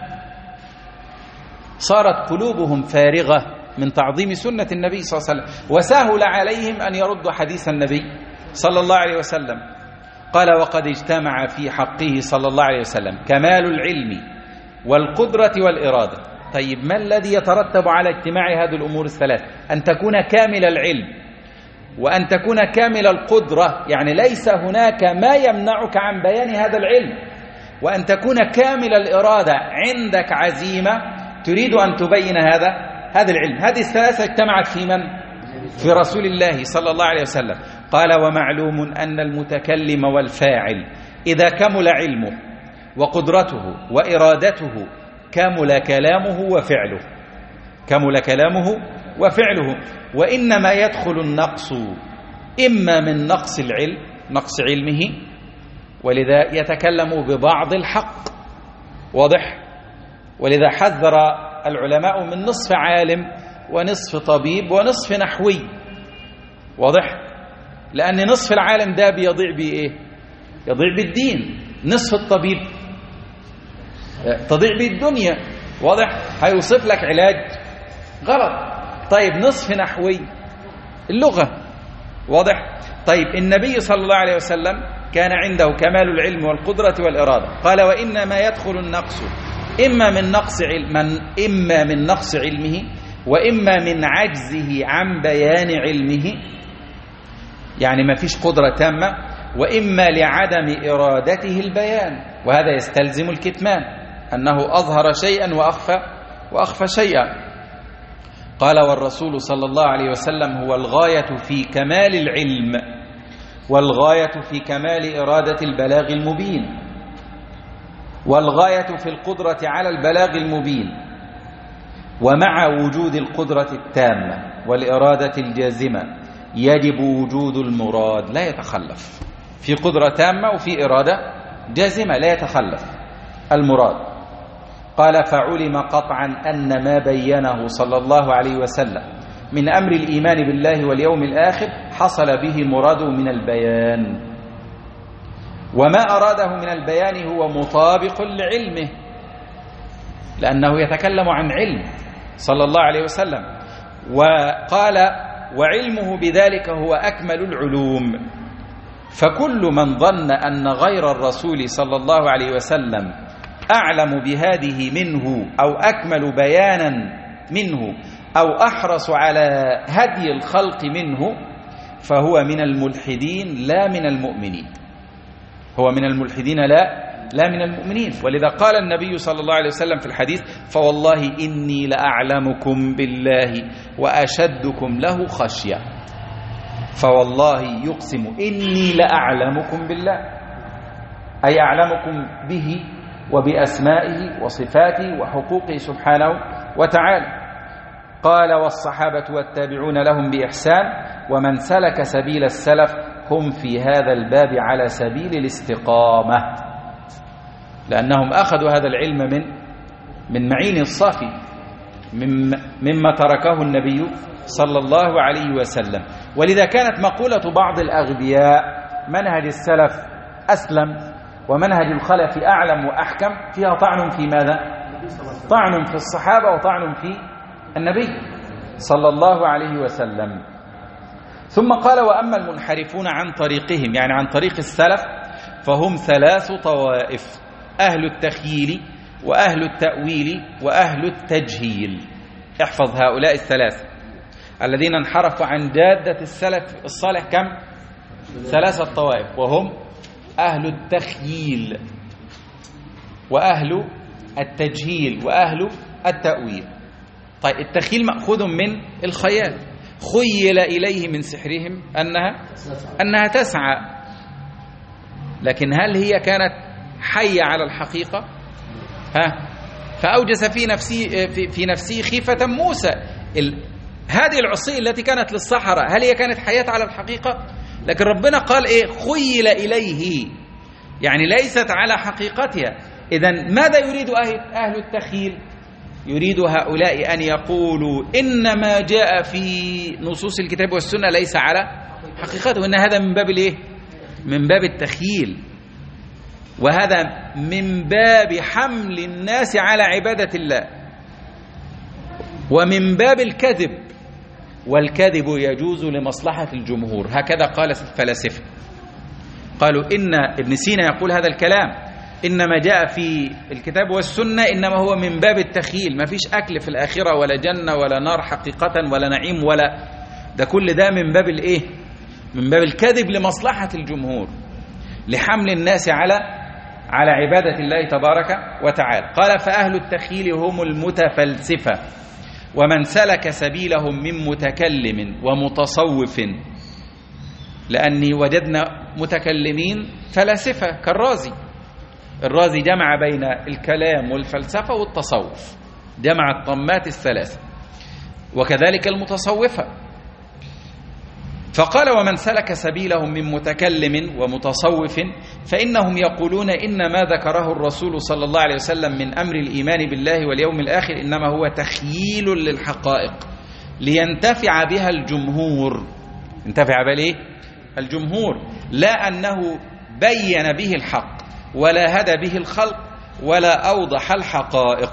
صارت قلوبهم فارغة من تعظيم سنة النبي صلى الله عليه وسلم، وسهل عليهم أن يردوا حديث النبي صلى الله عليه وسلم. قال وقد اجتمع في حقه صلى الله عليه وسلم كمال العلم والقدرة والإرادة. طيب ما الذي يترتب على اجتماع هذه الأمور الثلاث؟ أن تكون كامل العلم وأن تكون كامل القدرة، يعني ليس هناك ما يمنعك عن بيان هذا العلم، وأن تكون كامل الإرادة، عندك عزيمة تريد أن تبين هذا هذا العلم. هذه الثلاثة اجتمعت في من؟ في رسول الله صلى الله عليه وسلم. قال ومعلوم أن المتكلم والفاعل إذا كمل علمه وقدرته وإرادته كمل كلامه وفعله، كمل كلامه وفعله. وإنما يدخل النقص إما من نقص العلم، نقص علمه، ولذا يتكلم ببعض الحق، واضح؟ ولذا حذر العلماء من نصف عالم ونصف طبيب ونصف نحوي، واضح؟ لأن نصف العالم ده بيضيع بإيه؟ يضيع بالدين. نصف الطبيب تضيع بالدنيا، واضح؟ هيوصف لك علاج غلط. طيب نصف نحوي اللغة، واضح؟ طيب النبي صلى الله عليه وسلم كان عنده كمال العلم والقدرة والإرادة. قال وإنما يدخل النقص إما من نقص علم إما من نقص علمه وإما من عجزه عن بيان علمه، يعني ما فيش قدرة تامة، وإما لعدم إرادته البيان، وهذا يستلزم الكتمان. أنه أظهر شيئا وأخفى وأخفى شيئا. قال والرسول صلى الله عليه وسلم هو الغاية في كمال العلم والغاية في كمال إرادة البلاغ المبين والغاية في القدرة على البلاغ المبين، ومع وجود القدرة التامة والإرادة الجازمة يجب وجود المراد لا يتخلف. في قدرة تامة وفي إرادة جازمة لا يتخلف المراد. قال فعلم قطعا أن ما بينه صلى الله عليه وسلم من أمر الإيمان بالله واليوم الآخر حصل به مراده من البيان، وما أراده من البيان هو مطابق لعلمه، لأنه يتكلم عن علم صلى الله عليه وسلم. وقال وعلمه بذلك هو أكمل العلوم، فكل من ظن أن غير الرسول صلى الله عليه وسلم أعلم بهذه منه أو أكمل بيانا منه أو أحرص على هدي الخلق منه فهو من الملحدين لا من المؤمنين. هو من الملحدين لا لا من المؤمنين. ولذا قال النبي صلى الله عليه وسلم في الحديث فوالله إني لأعلمكم بالله وأشدكم له خشية. فوالله يقسم إني لأعلمكم بالله، أي أعلمكم به وبأسمائه وصفاته وحقوقه سبحانه وتعالى. قال والصحابة والتابعون لهم بإحسان ومن سلك سبيل السلف هم في هذا الباب على سبيل الاستقامة، لأنهم أخذوا هذا العلم من من معين الصافي مما تركه النبي صلى الله عليه وسلم. ولذا كانت مقولة بعض الأغبياء منهج السلف أسلم ومنهج الخلف أعلم وأحكم فيها طعن في ماذا؟ طعن في الصحابة وطعن في النبي صلى الله عليه وسلم. ثم قال وأما المنحرفون عن طريقهم، يعني عن طريق السلف، فهم ثلاث طوائف: أهل التخييل وأهل التأويل وأهل التجهيل. احفظ هؤلاء الثلاثة الذين انحرفوا عن جادة السلف الصالح. كم؟ ثلاثة طوائف، وهم أهل التخييل وأهل التجهيل وأهل التأويل. طيب التخييل مأخوذ من الخيال، خيل إليه من سحرهم أنها أنها تسعى، لكن هل هي كانت حية على الحقيقة؟ ها فأوجس في نفسي في, في نفسه خيفة موسى. ال... هذه العصي التي كانت للصحراء هل هي كانت حياة على الحقيقة؟ لكن ربنا قال إيه؟ خيل إليه، يعني ليست على حقيقتها. إذن ماذا يريد أهل التخيل؟ يريد هؤلاء أن يقولوا إنما جاء في نصوص الكتاب والسنة ليس على حقيقته، إن هذا من باب الإيه؟ من باب التخيل، وهذا من باب حمل الناس على عبادة الله، ومن باب الكذب، والكذب يجوز لمصلحة الجمهور. هكذا قال الفلاسفة، قالوا إن ابن سينا يقول هذا الكلام: إنما جاء في الكتاب والسنة إنما هو من باب التخيل، ما فيش أكل في الآخرة ولا جنة ولا نار حقيقة ولا نعيم ولا ده، كل ده من باب الإيه؟ من باب الكذب لمصلحة الجمهور، لحمل الناس على على عبادة الله تبارك وتعالى. قال فأهل التخيل هم المتفلسفة، ومن سلك سبيلهم من متكلم ومتصوف، لأني وجدنا متكلمين فلاسفة كالرازي. الرازي جمع بين الكلام والفلسفة والتصوف، جمع الطمات الثلاثة، وكذلك المتصوفة. فقال ومن سلك سبيلهم من متكلم ومتصوف فإنهم يقولون إن ما ذكره الرسول صلى الله عليه وسلم من أمر الإيمان بالله واليوم الآخر إنما هو تخييل للحقائق لينتفع بها الجمهور. ينتفع بها ليه؟ الجمهور، لا أنه بين به الحق ولا هدى به الخلق ولا أوضح الحقائق.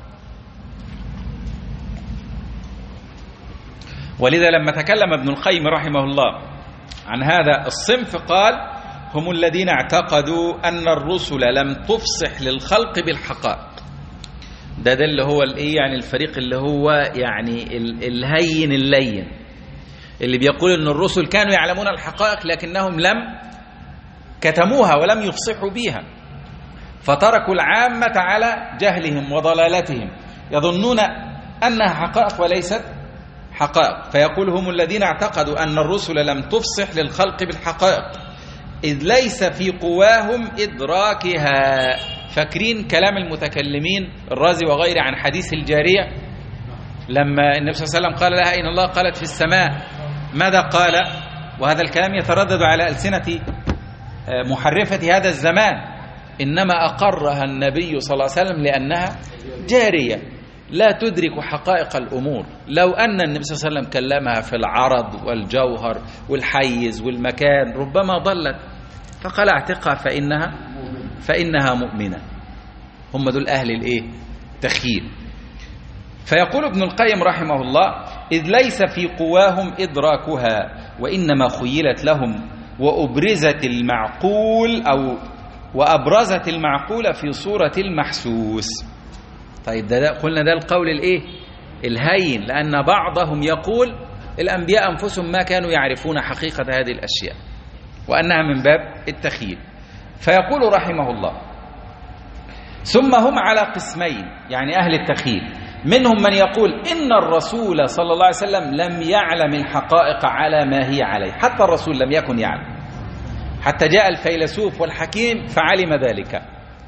ولذا لما تكلم ابن القيم رحمه الله عن هذا الصنف قال هم الذين اعتقدوا أن الرسل لم تفصح للخلق بالحقائق. ده ده اللي هو الايه، يعني الفريق اللي هو يعني الهين اللين، اللي بيقول ان الرسل كانوا يعلمون الحقائق لكنهم لم كتموها ولم يفصحوا بها. فتركوا العامة على جهلهم وضلالتهم، يظنون أنها حقائق وليست حقائق. فيقول هم الذين اعتقدوا أن الرسل لم تفصح للخلق بالحقائق إذ ليس في قواهم إدراكها. فاكرين كلام المتكلمين الرازي وغيره عن حديث الجارية لما النبي صلى الله عليه وسلم قال لها إن الله قالت في السماء، ماذا قال؟ وهذا الكلام يتردد على ألسنة محرفة هذا الزمان، إنما أقرها النبي صلى الله عليه وسلم لأنها جارية لا تدرك حقائق الأمور. لو أن النبي صلى الله عليه وسلم كلمها في العرض والجوهر والحيز والمكان ربما ضلت، فقال اعتقها فإنها فإنها مؤمنة. هم دول أهل الإيه؟ تخيل. فيقول ابن القيم رحمه الله إذ ليس في قواهم إدراكها وإنما خيلت لهم وأبرزت المعقول أو وأبرزت المعقول في صورة المحسوس. طيب ده, ده قلنا ده القول الإيه؟ الهين، لأن بعضهم يقول الأنبياء أنفسهم ما كانوا يعرفون حقيقة هذه الأشياء وأنها من باب التخيل. فيقول رحمه الله ثم هم على قسمين، يعني أهل التخيل، منهم من يقول إن الرسول صلى الله عليه وسلم لم يعلم الحقائق على ما هي عليه، حتى الرسول لم يكن يعلم، حتى جاء الفيلسوف والحكيم فعلم ذلك،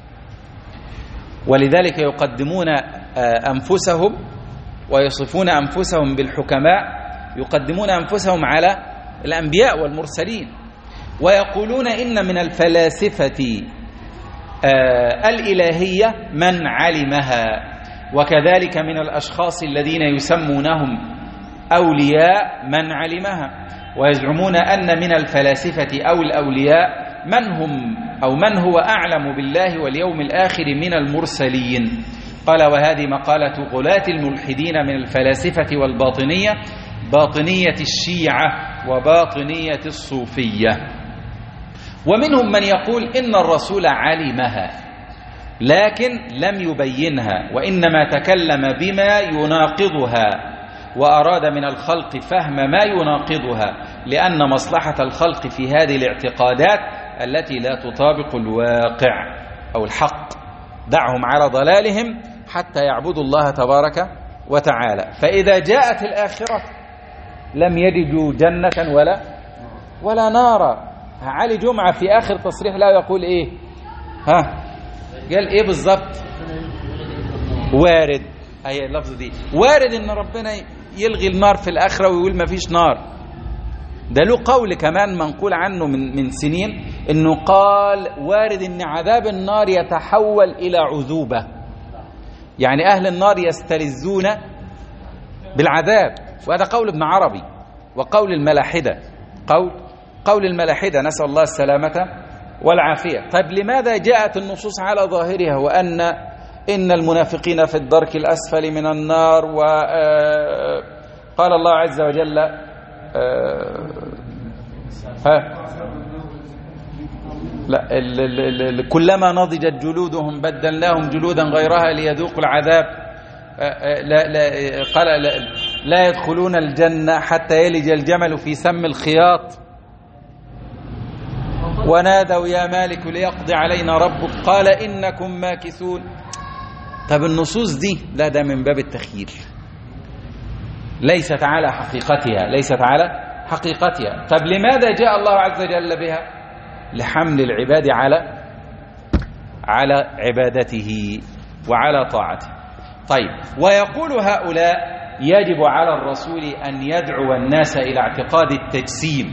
ولذلك يقدمون أنفسهم ويصفون أنفسهم بالحكماء، يقدمون أنفسهم على الأنبياء والمرسلين، ويقولون إن من الفلاسفة الإلهية من علمها، وكذلك من الأشخاص الذين يسمونهم أولياء من علمها، ويزعمون أن من الفلاسفة أو الأولياء من هم أو من هو أعلم بالله واليوم الآخر من المرسلين. قال وهذه مقالة غلاة الملحدين من الفلاسفة والباطنية، باطنية الشيعة وباطنية الصوفية. ومنهم من يقول إن الرسول علمها لكن لم يبينها، وإنما تكلم بما يناقضها وأراد من الخلق فهم ما يناقضها، لأن مصلحة الخلق في هذه الاعتقادات التي لا تطابق الواقع أو الحق. دعهم على ضلالهم حتى يعبدوا الله تبارك وتعالى. فإذا جاءت الآخرة لم يجدوا جنة ولا ولا نارا. علي جمعة في آخر تصريح لا يقول إيه؟ ها قال إيه بالضبط؟ وارد، أي اللفظ دي وارد إن ربنا يلغي النار في الآخرة ويقول ما فيش نار. ده له قول كمان منقول عنه من من سنين إنه قال وارد إن عذاب النار يتحول إلى عذوبة، يعني أهل النار يستلذون بالعذاب. وهذا قول ابن عربي وقول الملاحدة، قول قول الملاحدة، نسأل الله السلامة والعافية. طيب لماذا جاءت النصوص على ظاهرها وأن إن المنافقين في الدرك الأسفل من النار، وقال الله عز وجل ها لا ال ال ال كلما نضجت جلودهم بدلناهم جلودا غيرها ليذوقوا العذاب، لا لا قال لا, لا يدخلون الجنة حتى يلج الجمل في سم الخياط، ونادوا يا مالك ليقضي علينا ربك قال إنكم ماكثون. طب النصوص دي لا ده من باب التخييل، ليست على حقيقتها، ليست على حقيقتها. طب لماذا جاء الله عز وجل بها؟ لحمل العباد على على عبادته وعلى طاعته. طيب ويقول هؤلاء يجب على الرسول أن يدعو الناس إلى اعتقاد التجسيم،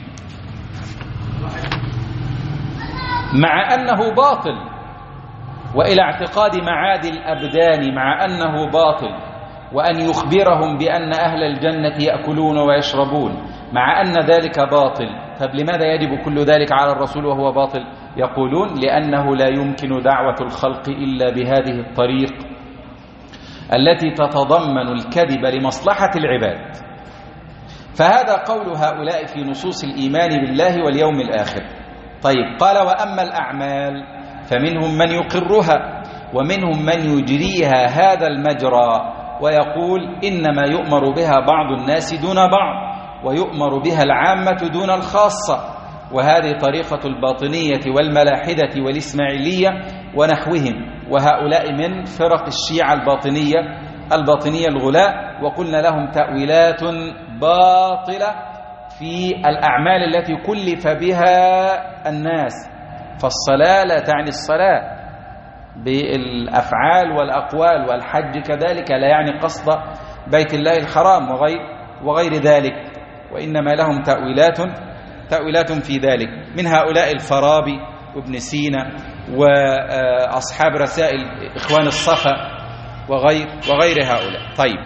مع أنه باطل، وإلى اعتقاد معاد الأبدان مع أنه باطل، وأن يخبرهم بأن أهل الجنة يأكلون ويشربون مع أن ذلك باطل. طب لماذا يجب كل ذلك على الرسول وهو باطل؟ يقولون لأنه لا يمكن دعوة الخلق إلا بهذه الطريق التي تتضمن الكذب لمصلحة العباد. فهذا قول هؤلاء في نصوص الإيمان بالله واليوم الآخر. طيب قال وأما الأعمال فمنهم من يقرها ومنهم من يجريها هذا المجرى ويقول إنما يؤمر بها بعض الناس دون بعض، ويؤمر بها العامة دون الخاصة، وهذه طريقة الباطنية والملاحدة والإسماعيلية ونحوهم، وهؤلاء من فرق الشيعة الباطنية الباطنية الغلاء، وقلنا لهم تأويلات باطلة في الأعمال التي كلف بها الناس. فالصلاة لا تعني الصلاة بالأفعال والأقوال، والحج كذلك لا يعني قصد بيت الله الحرام وغير, وغير ذلك، وإنما لهم تأويلات تأويلات في ذلك، من هؤلاء الفارابي وابن سينا وأصحاب رسائل إخوان الصفا وغير, وغير هؤلاء. طيب،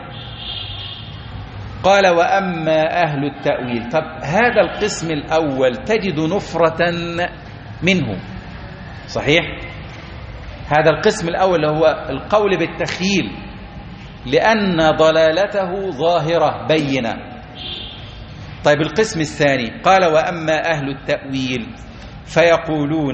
قال وأما أهل التأويل. طب هذا القسم الأول تجد نفرة منه، صحيح؟ هذا القسم الأول هو القول بالتخييل، لأن ضلالته ظاهرة بينة. طيب القسم الثاني قال وأما أهل التأويل فيقولون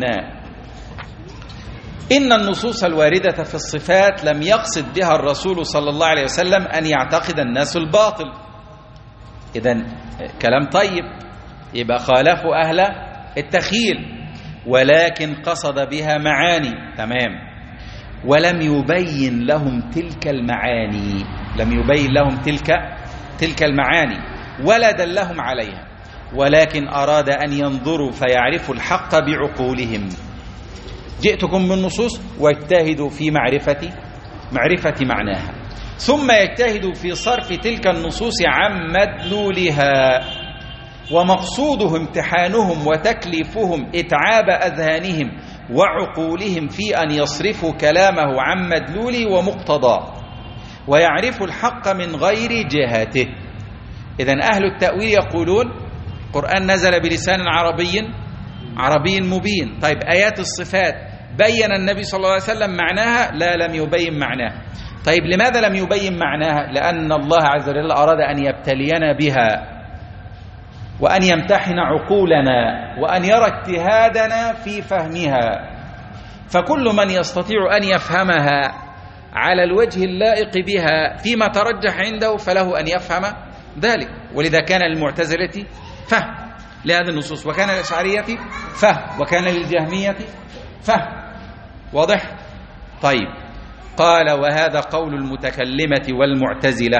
إن النصوص الواردة في الصفات لم يقصد بها الرسول صلى الله عليه وسلم أن يعتقد الناس الباطل. إذن كلام طيب، يبقى خالفوا أهل التخييل، ولكن قصد بها معاني، تمام، ولم يبين لهم تلك المعاني، لم يبين لهم تلك تلك المعاني ولا دلهم عليها، ولكن أراد أن ينظروا فيعرفوا الحق بعقولهم. جئتكم بالنصوص واجتهدوا في معرفة معرفة معناها، ثم يجتهدوا في صرف تلك النصوص عن مدلولها، ومقصوده امتحانهم وتكليفهم إتعاب أذهانهم وعقولهم في أن يصرفوا كلامه عن مدلوله ومقتضاه، ويعرفوا الحق من غير جهته. إذن أهل التأويل يقولون القرآن نزل بلسان عربي عربي مبين. طيب آيات الصفات بين النبي صلى الله عليه وسلم معناها؟ لا، لم يبين معناها. طيب لماذا لم يبين معناها؟ لأن الله عز وجل أراد أن يبتلينا بها، وأن يمتحن عقولنا، وأن يرى اجتهادنا في فهمها. فكل من يستطيع أن يفهمها على الوجه اللائق بها فيما ترجح عنده فله أن يفهم ذلك. ولذا كان للمعتزلة فهم لهذه النصوص، وكان للأشعرية فهم، وكان للجهمية فهم. واضح؟ طيب، قال وهذا قول المتكلمة والمعتزلة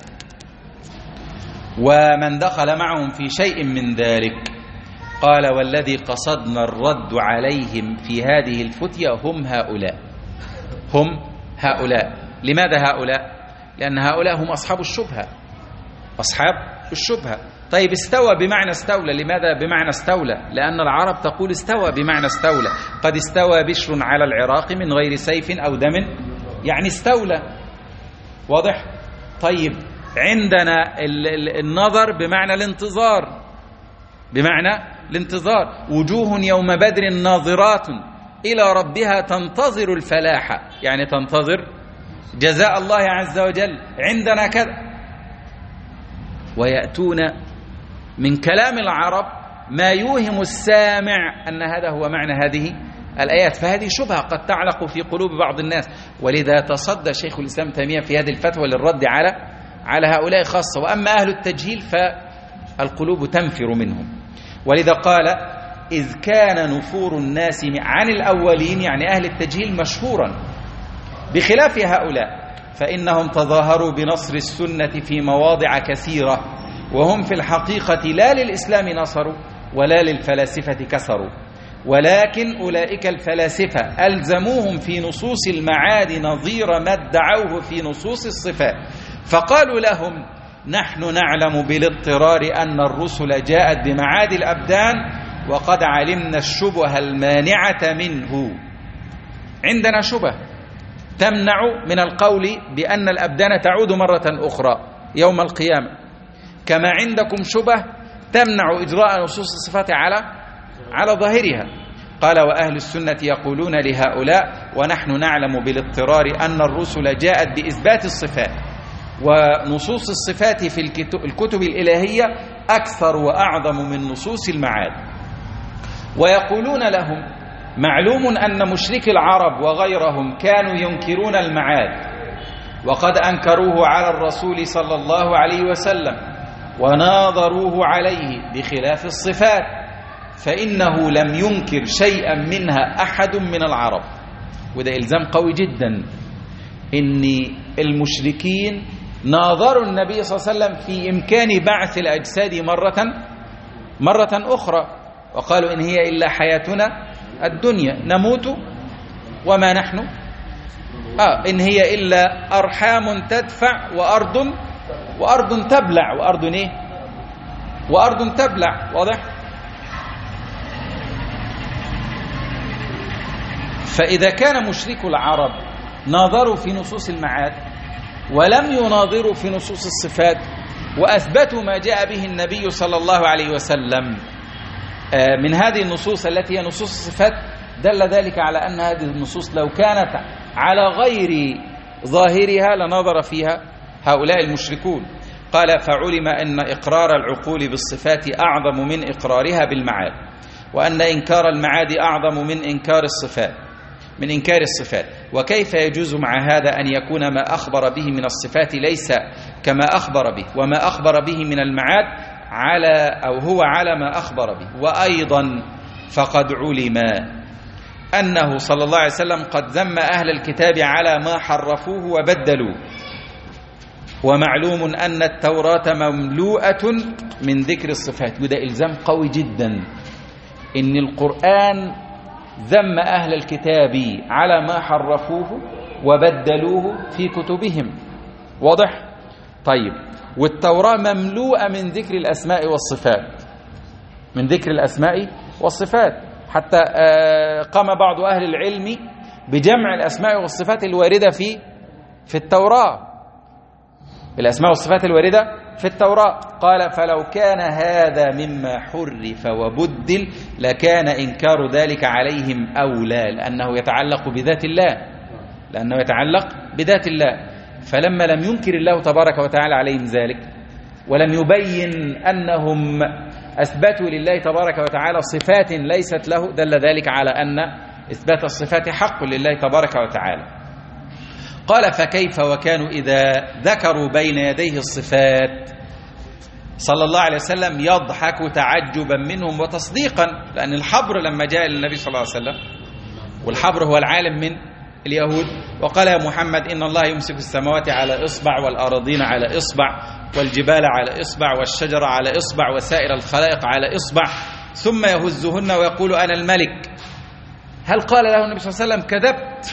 ومن دخل معهم في شيء من ذلك. قال والذي قصدنا الرد عليهم في هذه الفتية هم هؤلاء هم هؤلاء لماذا هؤلاء؟ لأن هؤلاء هم أصحاب الشبهة أصحاب الشبهة. طيب استوى بمعنى استولى، لماذا بمعنى استولى؟ لأن العرب تقول استوى بمعنى استولى، قد استوى بشر على العراق من غير سيف أو دم، يعني استولى. واضح؟ طيب عندنا النظر بمعنى الانتظار، بمعنى الانتظار، وجوه يوم بدر ناظرات إلى ربها تنتظر الفلاح، يعني تنتظر جزاء الله عز وجل. عندنا كذا. ويأتون من كلام العرب ما يوهم السامع أن هذا هو معنى هذه الآيات، فهذه شبهة قد تعلق في قلوب بعض الناس. ولذا تصدى شيخ الإسلام تيمية في هذه الفتوى للرد على على هؤلاء خاصة. وأما أهل التجهيل فالقلوب تنفر منهم. ولذا قال إذ كان نفور الناس عن الأولين، يعني أهل التجهيل، مشهورا، بخلاف هؤلاء فإنهم تظاهروا بنصر السنة في مواضع كثيرة، وهم في الحقيقة لا للإسلام نصروا ولا للفلاسفة كسروا، ولكن أولئك الفلاسفة ألزموهم في نصوص المعاد نظير ما ادعوه في نصوص الصفات، فقالوا لهم نحن نعلم بالاضطرار أن الرسل جاءت بمعاد الأبدان وقد علمنا الشبه المانعة منه. عندنا شبه تمنع من القول بأن الأبدان تعود مرة أخرى يوم القيامة، كما عندكم شبه تمنع إجراء نصوص الصفات على على ظاهرها. قال وأهل السنة يقولون لهؤلاء ونحن نعلم بالاضطرار أن الرسل جاءت بإثبات الصفات، ونصوص الصفات في الكتب الإلهية أكثر وأعظم من نصوص المعاد. ويقولون لهم معلوم أن مشركي العرب وغيرهم كانوا ينكرون المعاد، وقد أنكروه على الرسول صلى الله عليه وسلم وناظروه عليه بخلاف الصفات، فإنه لم ينكر شيئا منها أحد من العرب. وده إلزام قوي جدا، إن المشركين ناظروا النبي صلى الله عليه وسلم في إمكان بعث الأجساد مرة مرة أخرى، وقالوا إن هي إلا حياتنا الدنيا نموت وما نحن آه إن هي إلا أرحام تدفع وأرض وأرض تبلع وأرض إيه وأرض تبلع. واضح؟ فإذا كان مشرك العرب ناظروا في نصوص المعاد ولم يناظروا في نصوص الصفات وأثبتوا ما جاء به النبي صلى الله عليه وسلم من هذه النصوص التي هي نصوص الصفات، دل ذلك على أن هذه النصوص لو كانت على غير ظاهرها لنظر فيها هؤلاء المشركون. قال: فعلم أن إقرار العقول بالصفات أعظم من إقرارها بالمعاد، وأن إنكار المعاد أعظم من إنكار الصفات من إنكار الصفات. وكيف يجوز مع هذا أن يكون ما أخبر به من الصفات ليس كما أخبر به، وما أخبر به من المعاد على أو هو على ما أخبر به. وأيضا فقد علم أنه صلى الله عليه وسلم قد ذم أهل الكتاب على ما حرفوه وبدلوه، ومعلوم أن التوراة مملوءة من ذكر الصفات. وده إلزام قوي جدا، إن القرآن ذم أهل الكتاب على ما حرفوه وبدلوه في كتبهم. واضح؟ طيب، والتوراة مملوءة من ذكر الأسماء والصفات من ذكر الأسماء والصفات حتى قام بعض أهل العلم بجمع الأسماء والصفات الواردة في في التوراة الأسماء والصفات الواردة في التوراة. قال: فلو كان هذا مما حرف وبدل لكان إنكار ذلك عليهم أولى، لأنه يتعلق بذات الله لأنه يتعلق بذات الله فلما لم ينكر الله تبارك وتعالى عليهم ذلك ولم يبين أنهم أثبتوا لله تبارك وتعالى صفات ليست له، دل ذلك على أن إثبات الصفات حق لله تبارك وتعالى. قال: فكيف وكانوا إذا ذكروا بين يديه الصفات صلى الله عليه وسلم يضحك تعجبا منهم وتصديقا، لأن الحبر لما جاء للنبي صلى الله عليه وسلم، والحبر هو العالم من اليهود، وقال: يا محمد إن الله يمسك السماوات على إصبع والأراضين على إصبع والجبال على إصبع والشجر على إصبع وسائر الخلائق على إصبع ثم يهزهن ويقول أنا الملك. هل قال له النبي صلى الله عليه وسلم كذبت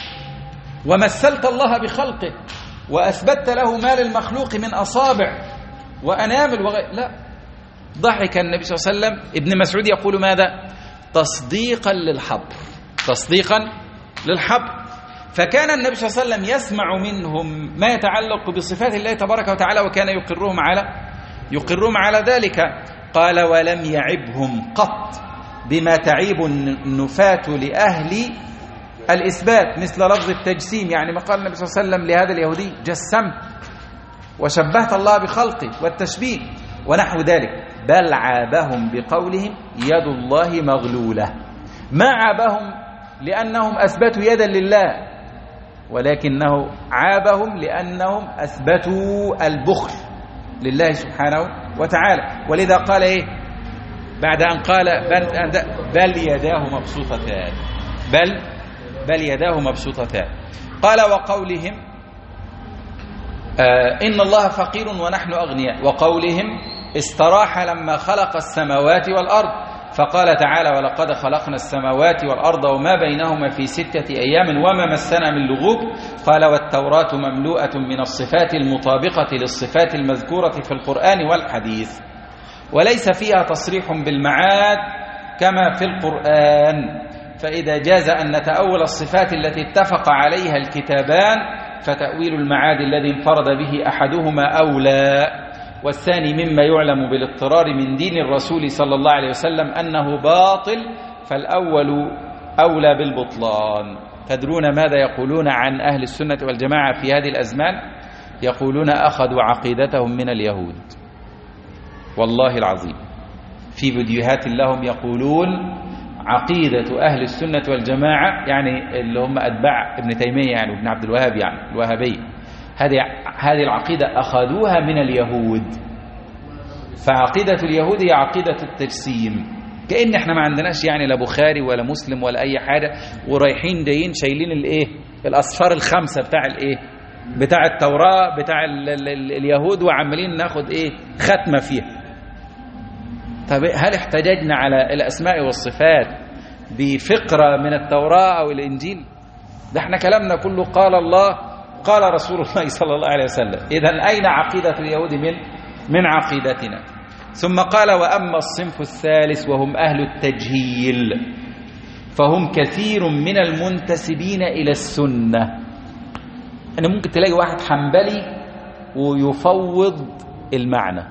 ومثلت الله بخلقه وأثبتت له ما للمخلوق من أصابع وأنامل وغير؟ لا، ضحك النبي صلى الله عليه وسلم. ابن مسعود يقول ماذا؟ تصديقا للحبر تصديقا للحبر. فكان النبي صلى الله عليه وسلم يسمع منهم ما يتعلق بصفات الله تبارك وتعالى وكان يقرهم على يقرهم على ذلك. قال: ولم يعبهم قط بما تعيب النفاة لأهل الإثبات مثل لفظ التجسيم، يعني ما قال النبي صلى الله عليه وسلم لهذا اليهودي جسمت وشبهت الله بخلقه والتشبيه ونحو ذلك، بل عابهم بقولهم يد الله مغلولة. ما عابهم لأنهم أثبتوا يدا لله، ولكنه عابهم لأنهم أثبتوا البخل لله سبحانه وتعالى. ولذا قال إيه بعد أن قال بل, بل يداه مبسوطتان بل بل يداه مبسوطتان قال: وقولهم آه إن الله فقير ونحن أغنياء، وقولهم استراح لما خلق السماوات والأرض، فقال تعالى: ولقد خلقنا السماوات والأرض وما بينهما في ستة أيام وما مسنا من لغوب. قال: والتوراة مملوءة من الصفات المطابقة للصفات المذكورة في القرآن والحديث، وليس فيها تصريح بالمعاد كما في القرآن. فإذا جاز أن نتأول الصفات التي اتفق عليها الكتابان فتأويل المعاد الذي انفرد به أحدهما أولى، والثاني مما يعلم بالاضطرار من دين الرسول صلى الله عليه وسلم أنه باطل، فالأول أولى بالبطلان. تدرون ماذا يقولون عن أهل السنة والجماعة في هذه الأزمان؟ يقولون أخذوا عقيدتهم من اليهود، والله العظيم. في فيديوهات لهم يقولون عقيدة أهل السنة والجماعة، يعني اللي هم أتباع ابن تيمية يعني وابن عبد الوهاب يعني الوهابية، هذه هذه العقيدة أخذوها من اليهود. فعقيدة اليهود هي عقيدة التجسيم، كأن احنا ما عندناش يعني لا بخاري ولا مسلم ولا أي حاجة، ورايحين جايين شايلين الإيه الأصفار الخمسة بتاع الإيه بتاع التوراة بتاع ال ال ال اليهود، وعمالين ناخد إيه ختمة فيها. طب هل احتججنا على الأسماء والصفات بفقرة من التوراة أو الإنجيل؟ ده احنا كلامنا كله قال الله قال رسول الله صلى الله عليه وسلم. إذن أين عقيدة اليهود من من عقيدتنا؟ ثم قال: وأما الصنف الثالث وهم أهل التجهيل فهم كثير من المنتسبين إلى السنة. أنا ممكن تلاقي واحد حنبلي ويفوض المعنى،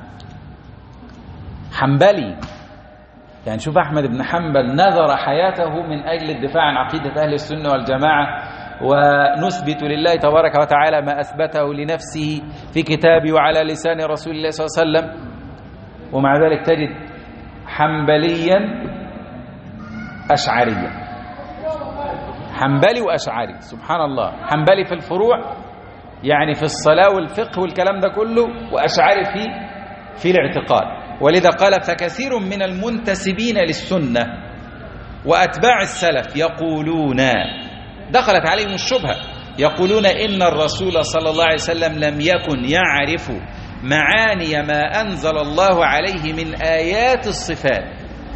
حنبلي يعني. شوف أحمد بن حنبل نذر حياته من أجل الدفاع عن عقيدة أهل السنة والجماعة، ونثبت لله تبارك وتعالى ما أثبته لنفسه في كتابه وعلى لسان رسول الله صلى الله عليه وسلم. ومع ذلك تجد حنبليا أشعريا، حنبلي وأشعري، سبحان الله. حنبلي في الفروع يعني في الصلاة والفقه والكلام ده كله، وأشعري في في الاعتقاد. ولذا قال: فكثير من المنتسبين للسنة وأتباع السلف يقولون، دخلت عليهم الشبهة، يقولون إن الرسول صلى الله عليه وسلم لم يكن يعرف معاني ما أنزل الله عليه من آيات الصفات،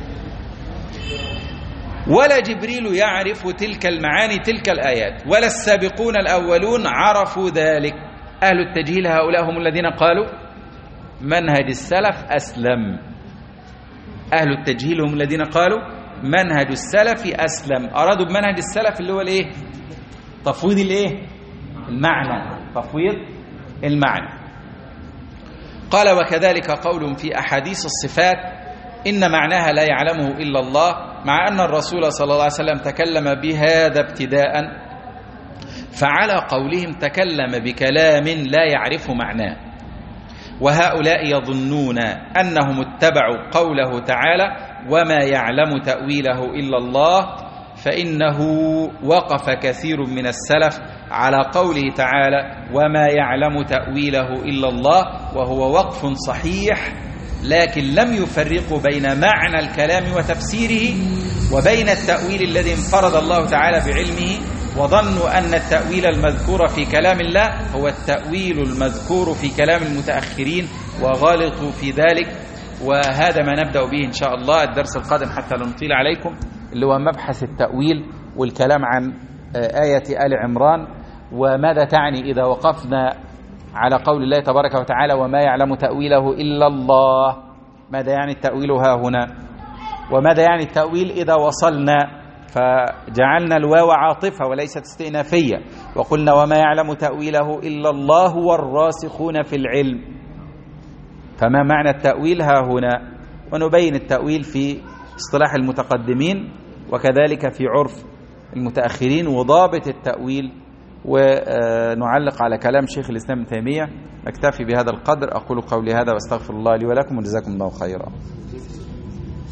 ولا جبريل يعرف تلك المعاني تلك الآيات، ولا السابقون الأولون عرفوا ذلك. أهل التجهيل هؤلاء هم الذين قالوا منهج السلف أسلم. أهل التجهيل هم الذين قالوا منهج السلف أسلم. أرادوا بمنهج السلف اللي هو الإيه؟ تفويض الإيه؟ المعنى، تفويض المعنى. قال: وكذلك قول في أحاديث الصفات إن معناها لا يعلمه إلا الله، مع أن الرسول صلى الله عليه وسلم تكلم بهذا ابتداء، فعلى قولهم تكلم بكلام لا يعرف معناه. وهؤلاء يظنون أنهم اتبعوا قوله تعالى: وما يعلم تأويله إلا الله، فإنه وقف كثير من السلف على قوله تعالى: وما يعلم تأويله إلا الله، وهو وقف صحيح، لكن لم يفرقوا بين معنى الكلام وتفسيره وبين التأويل الذي انفرد الله تعالى بعلمه، وظنوا أن التأويل المذكور في كلام الله هو التأويل المذكور في كلام المتأخرين، وغلطوا في ذلك. وهذا ما نبدأ به إن شاء الله الدرس القادم حتى لا نطيل عليكم، اللي هو مبحث التأويل والكلام عن آية آل عمران، وماذا تعني إذا وقفنا على قول الله تبارك وتعالى: وما يعلم تأويله إلا الله. ماذا يعني التأويل ها هنا؟ وماذا يعني التأويل إذا وصلنا فجعلنا الواو عاطفة وليست استئنافية، وقلنا: وما يعلم تأويله إلا الله والراسخون في العلم. فما معنى التأويل ها هنا؟ ونبين التأويل في اصطلاح المتقدمين وكذلك في عرف المتأخرين وضابط التأويل، ونعلق على كلام شيخ الإسلام ابن تيمية. أكتفي بهذا القدر، أقول قولي هذا واستغفر الله لي ولكم، وجزاكم الله خيرا.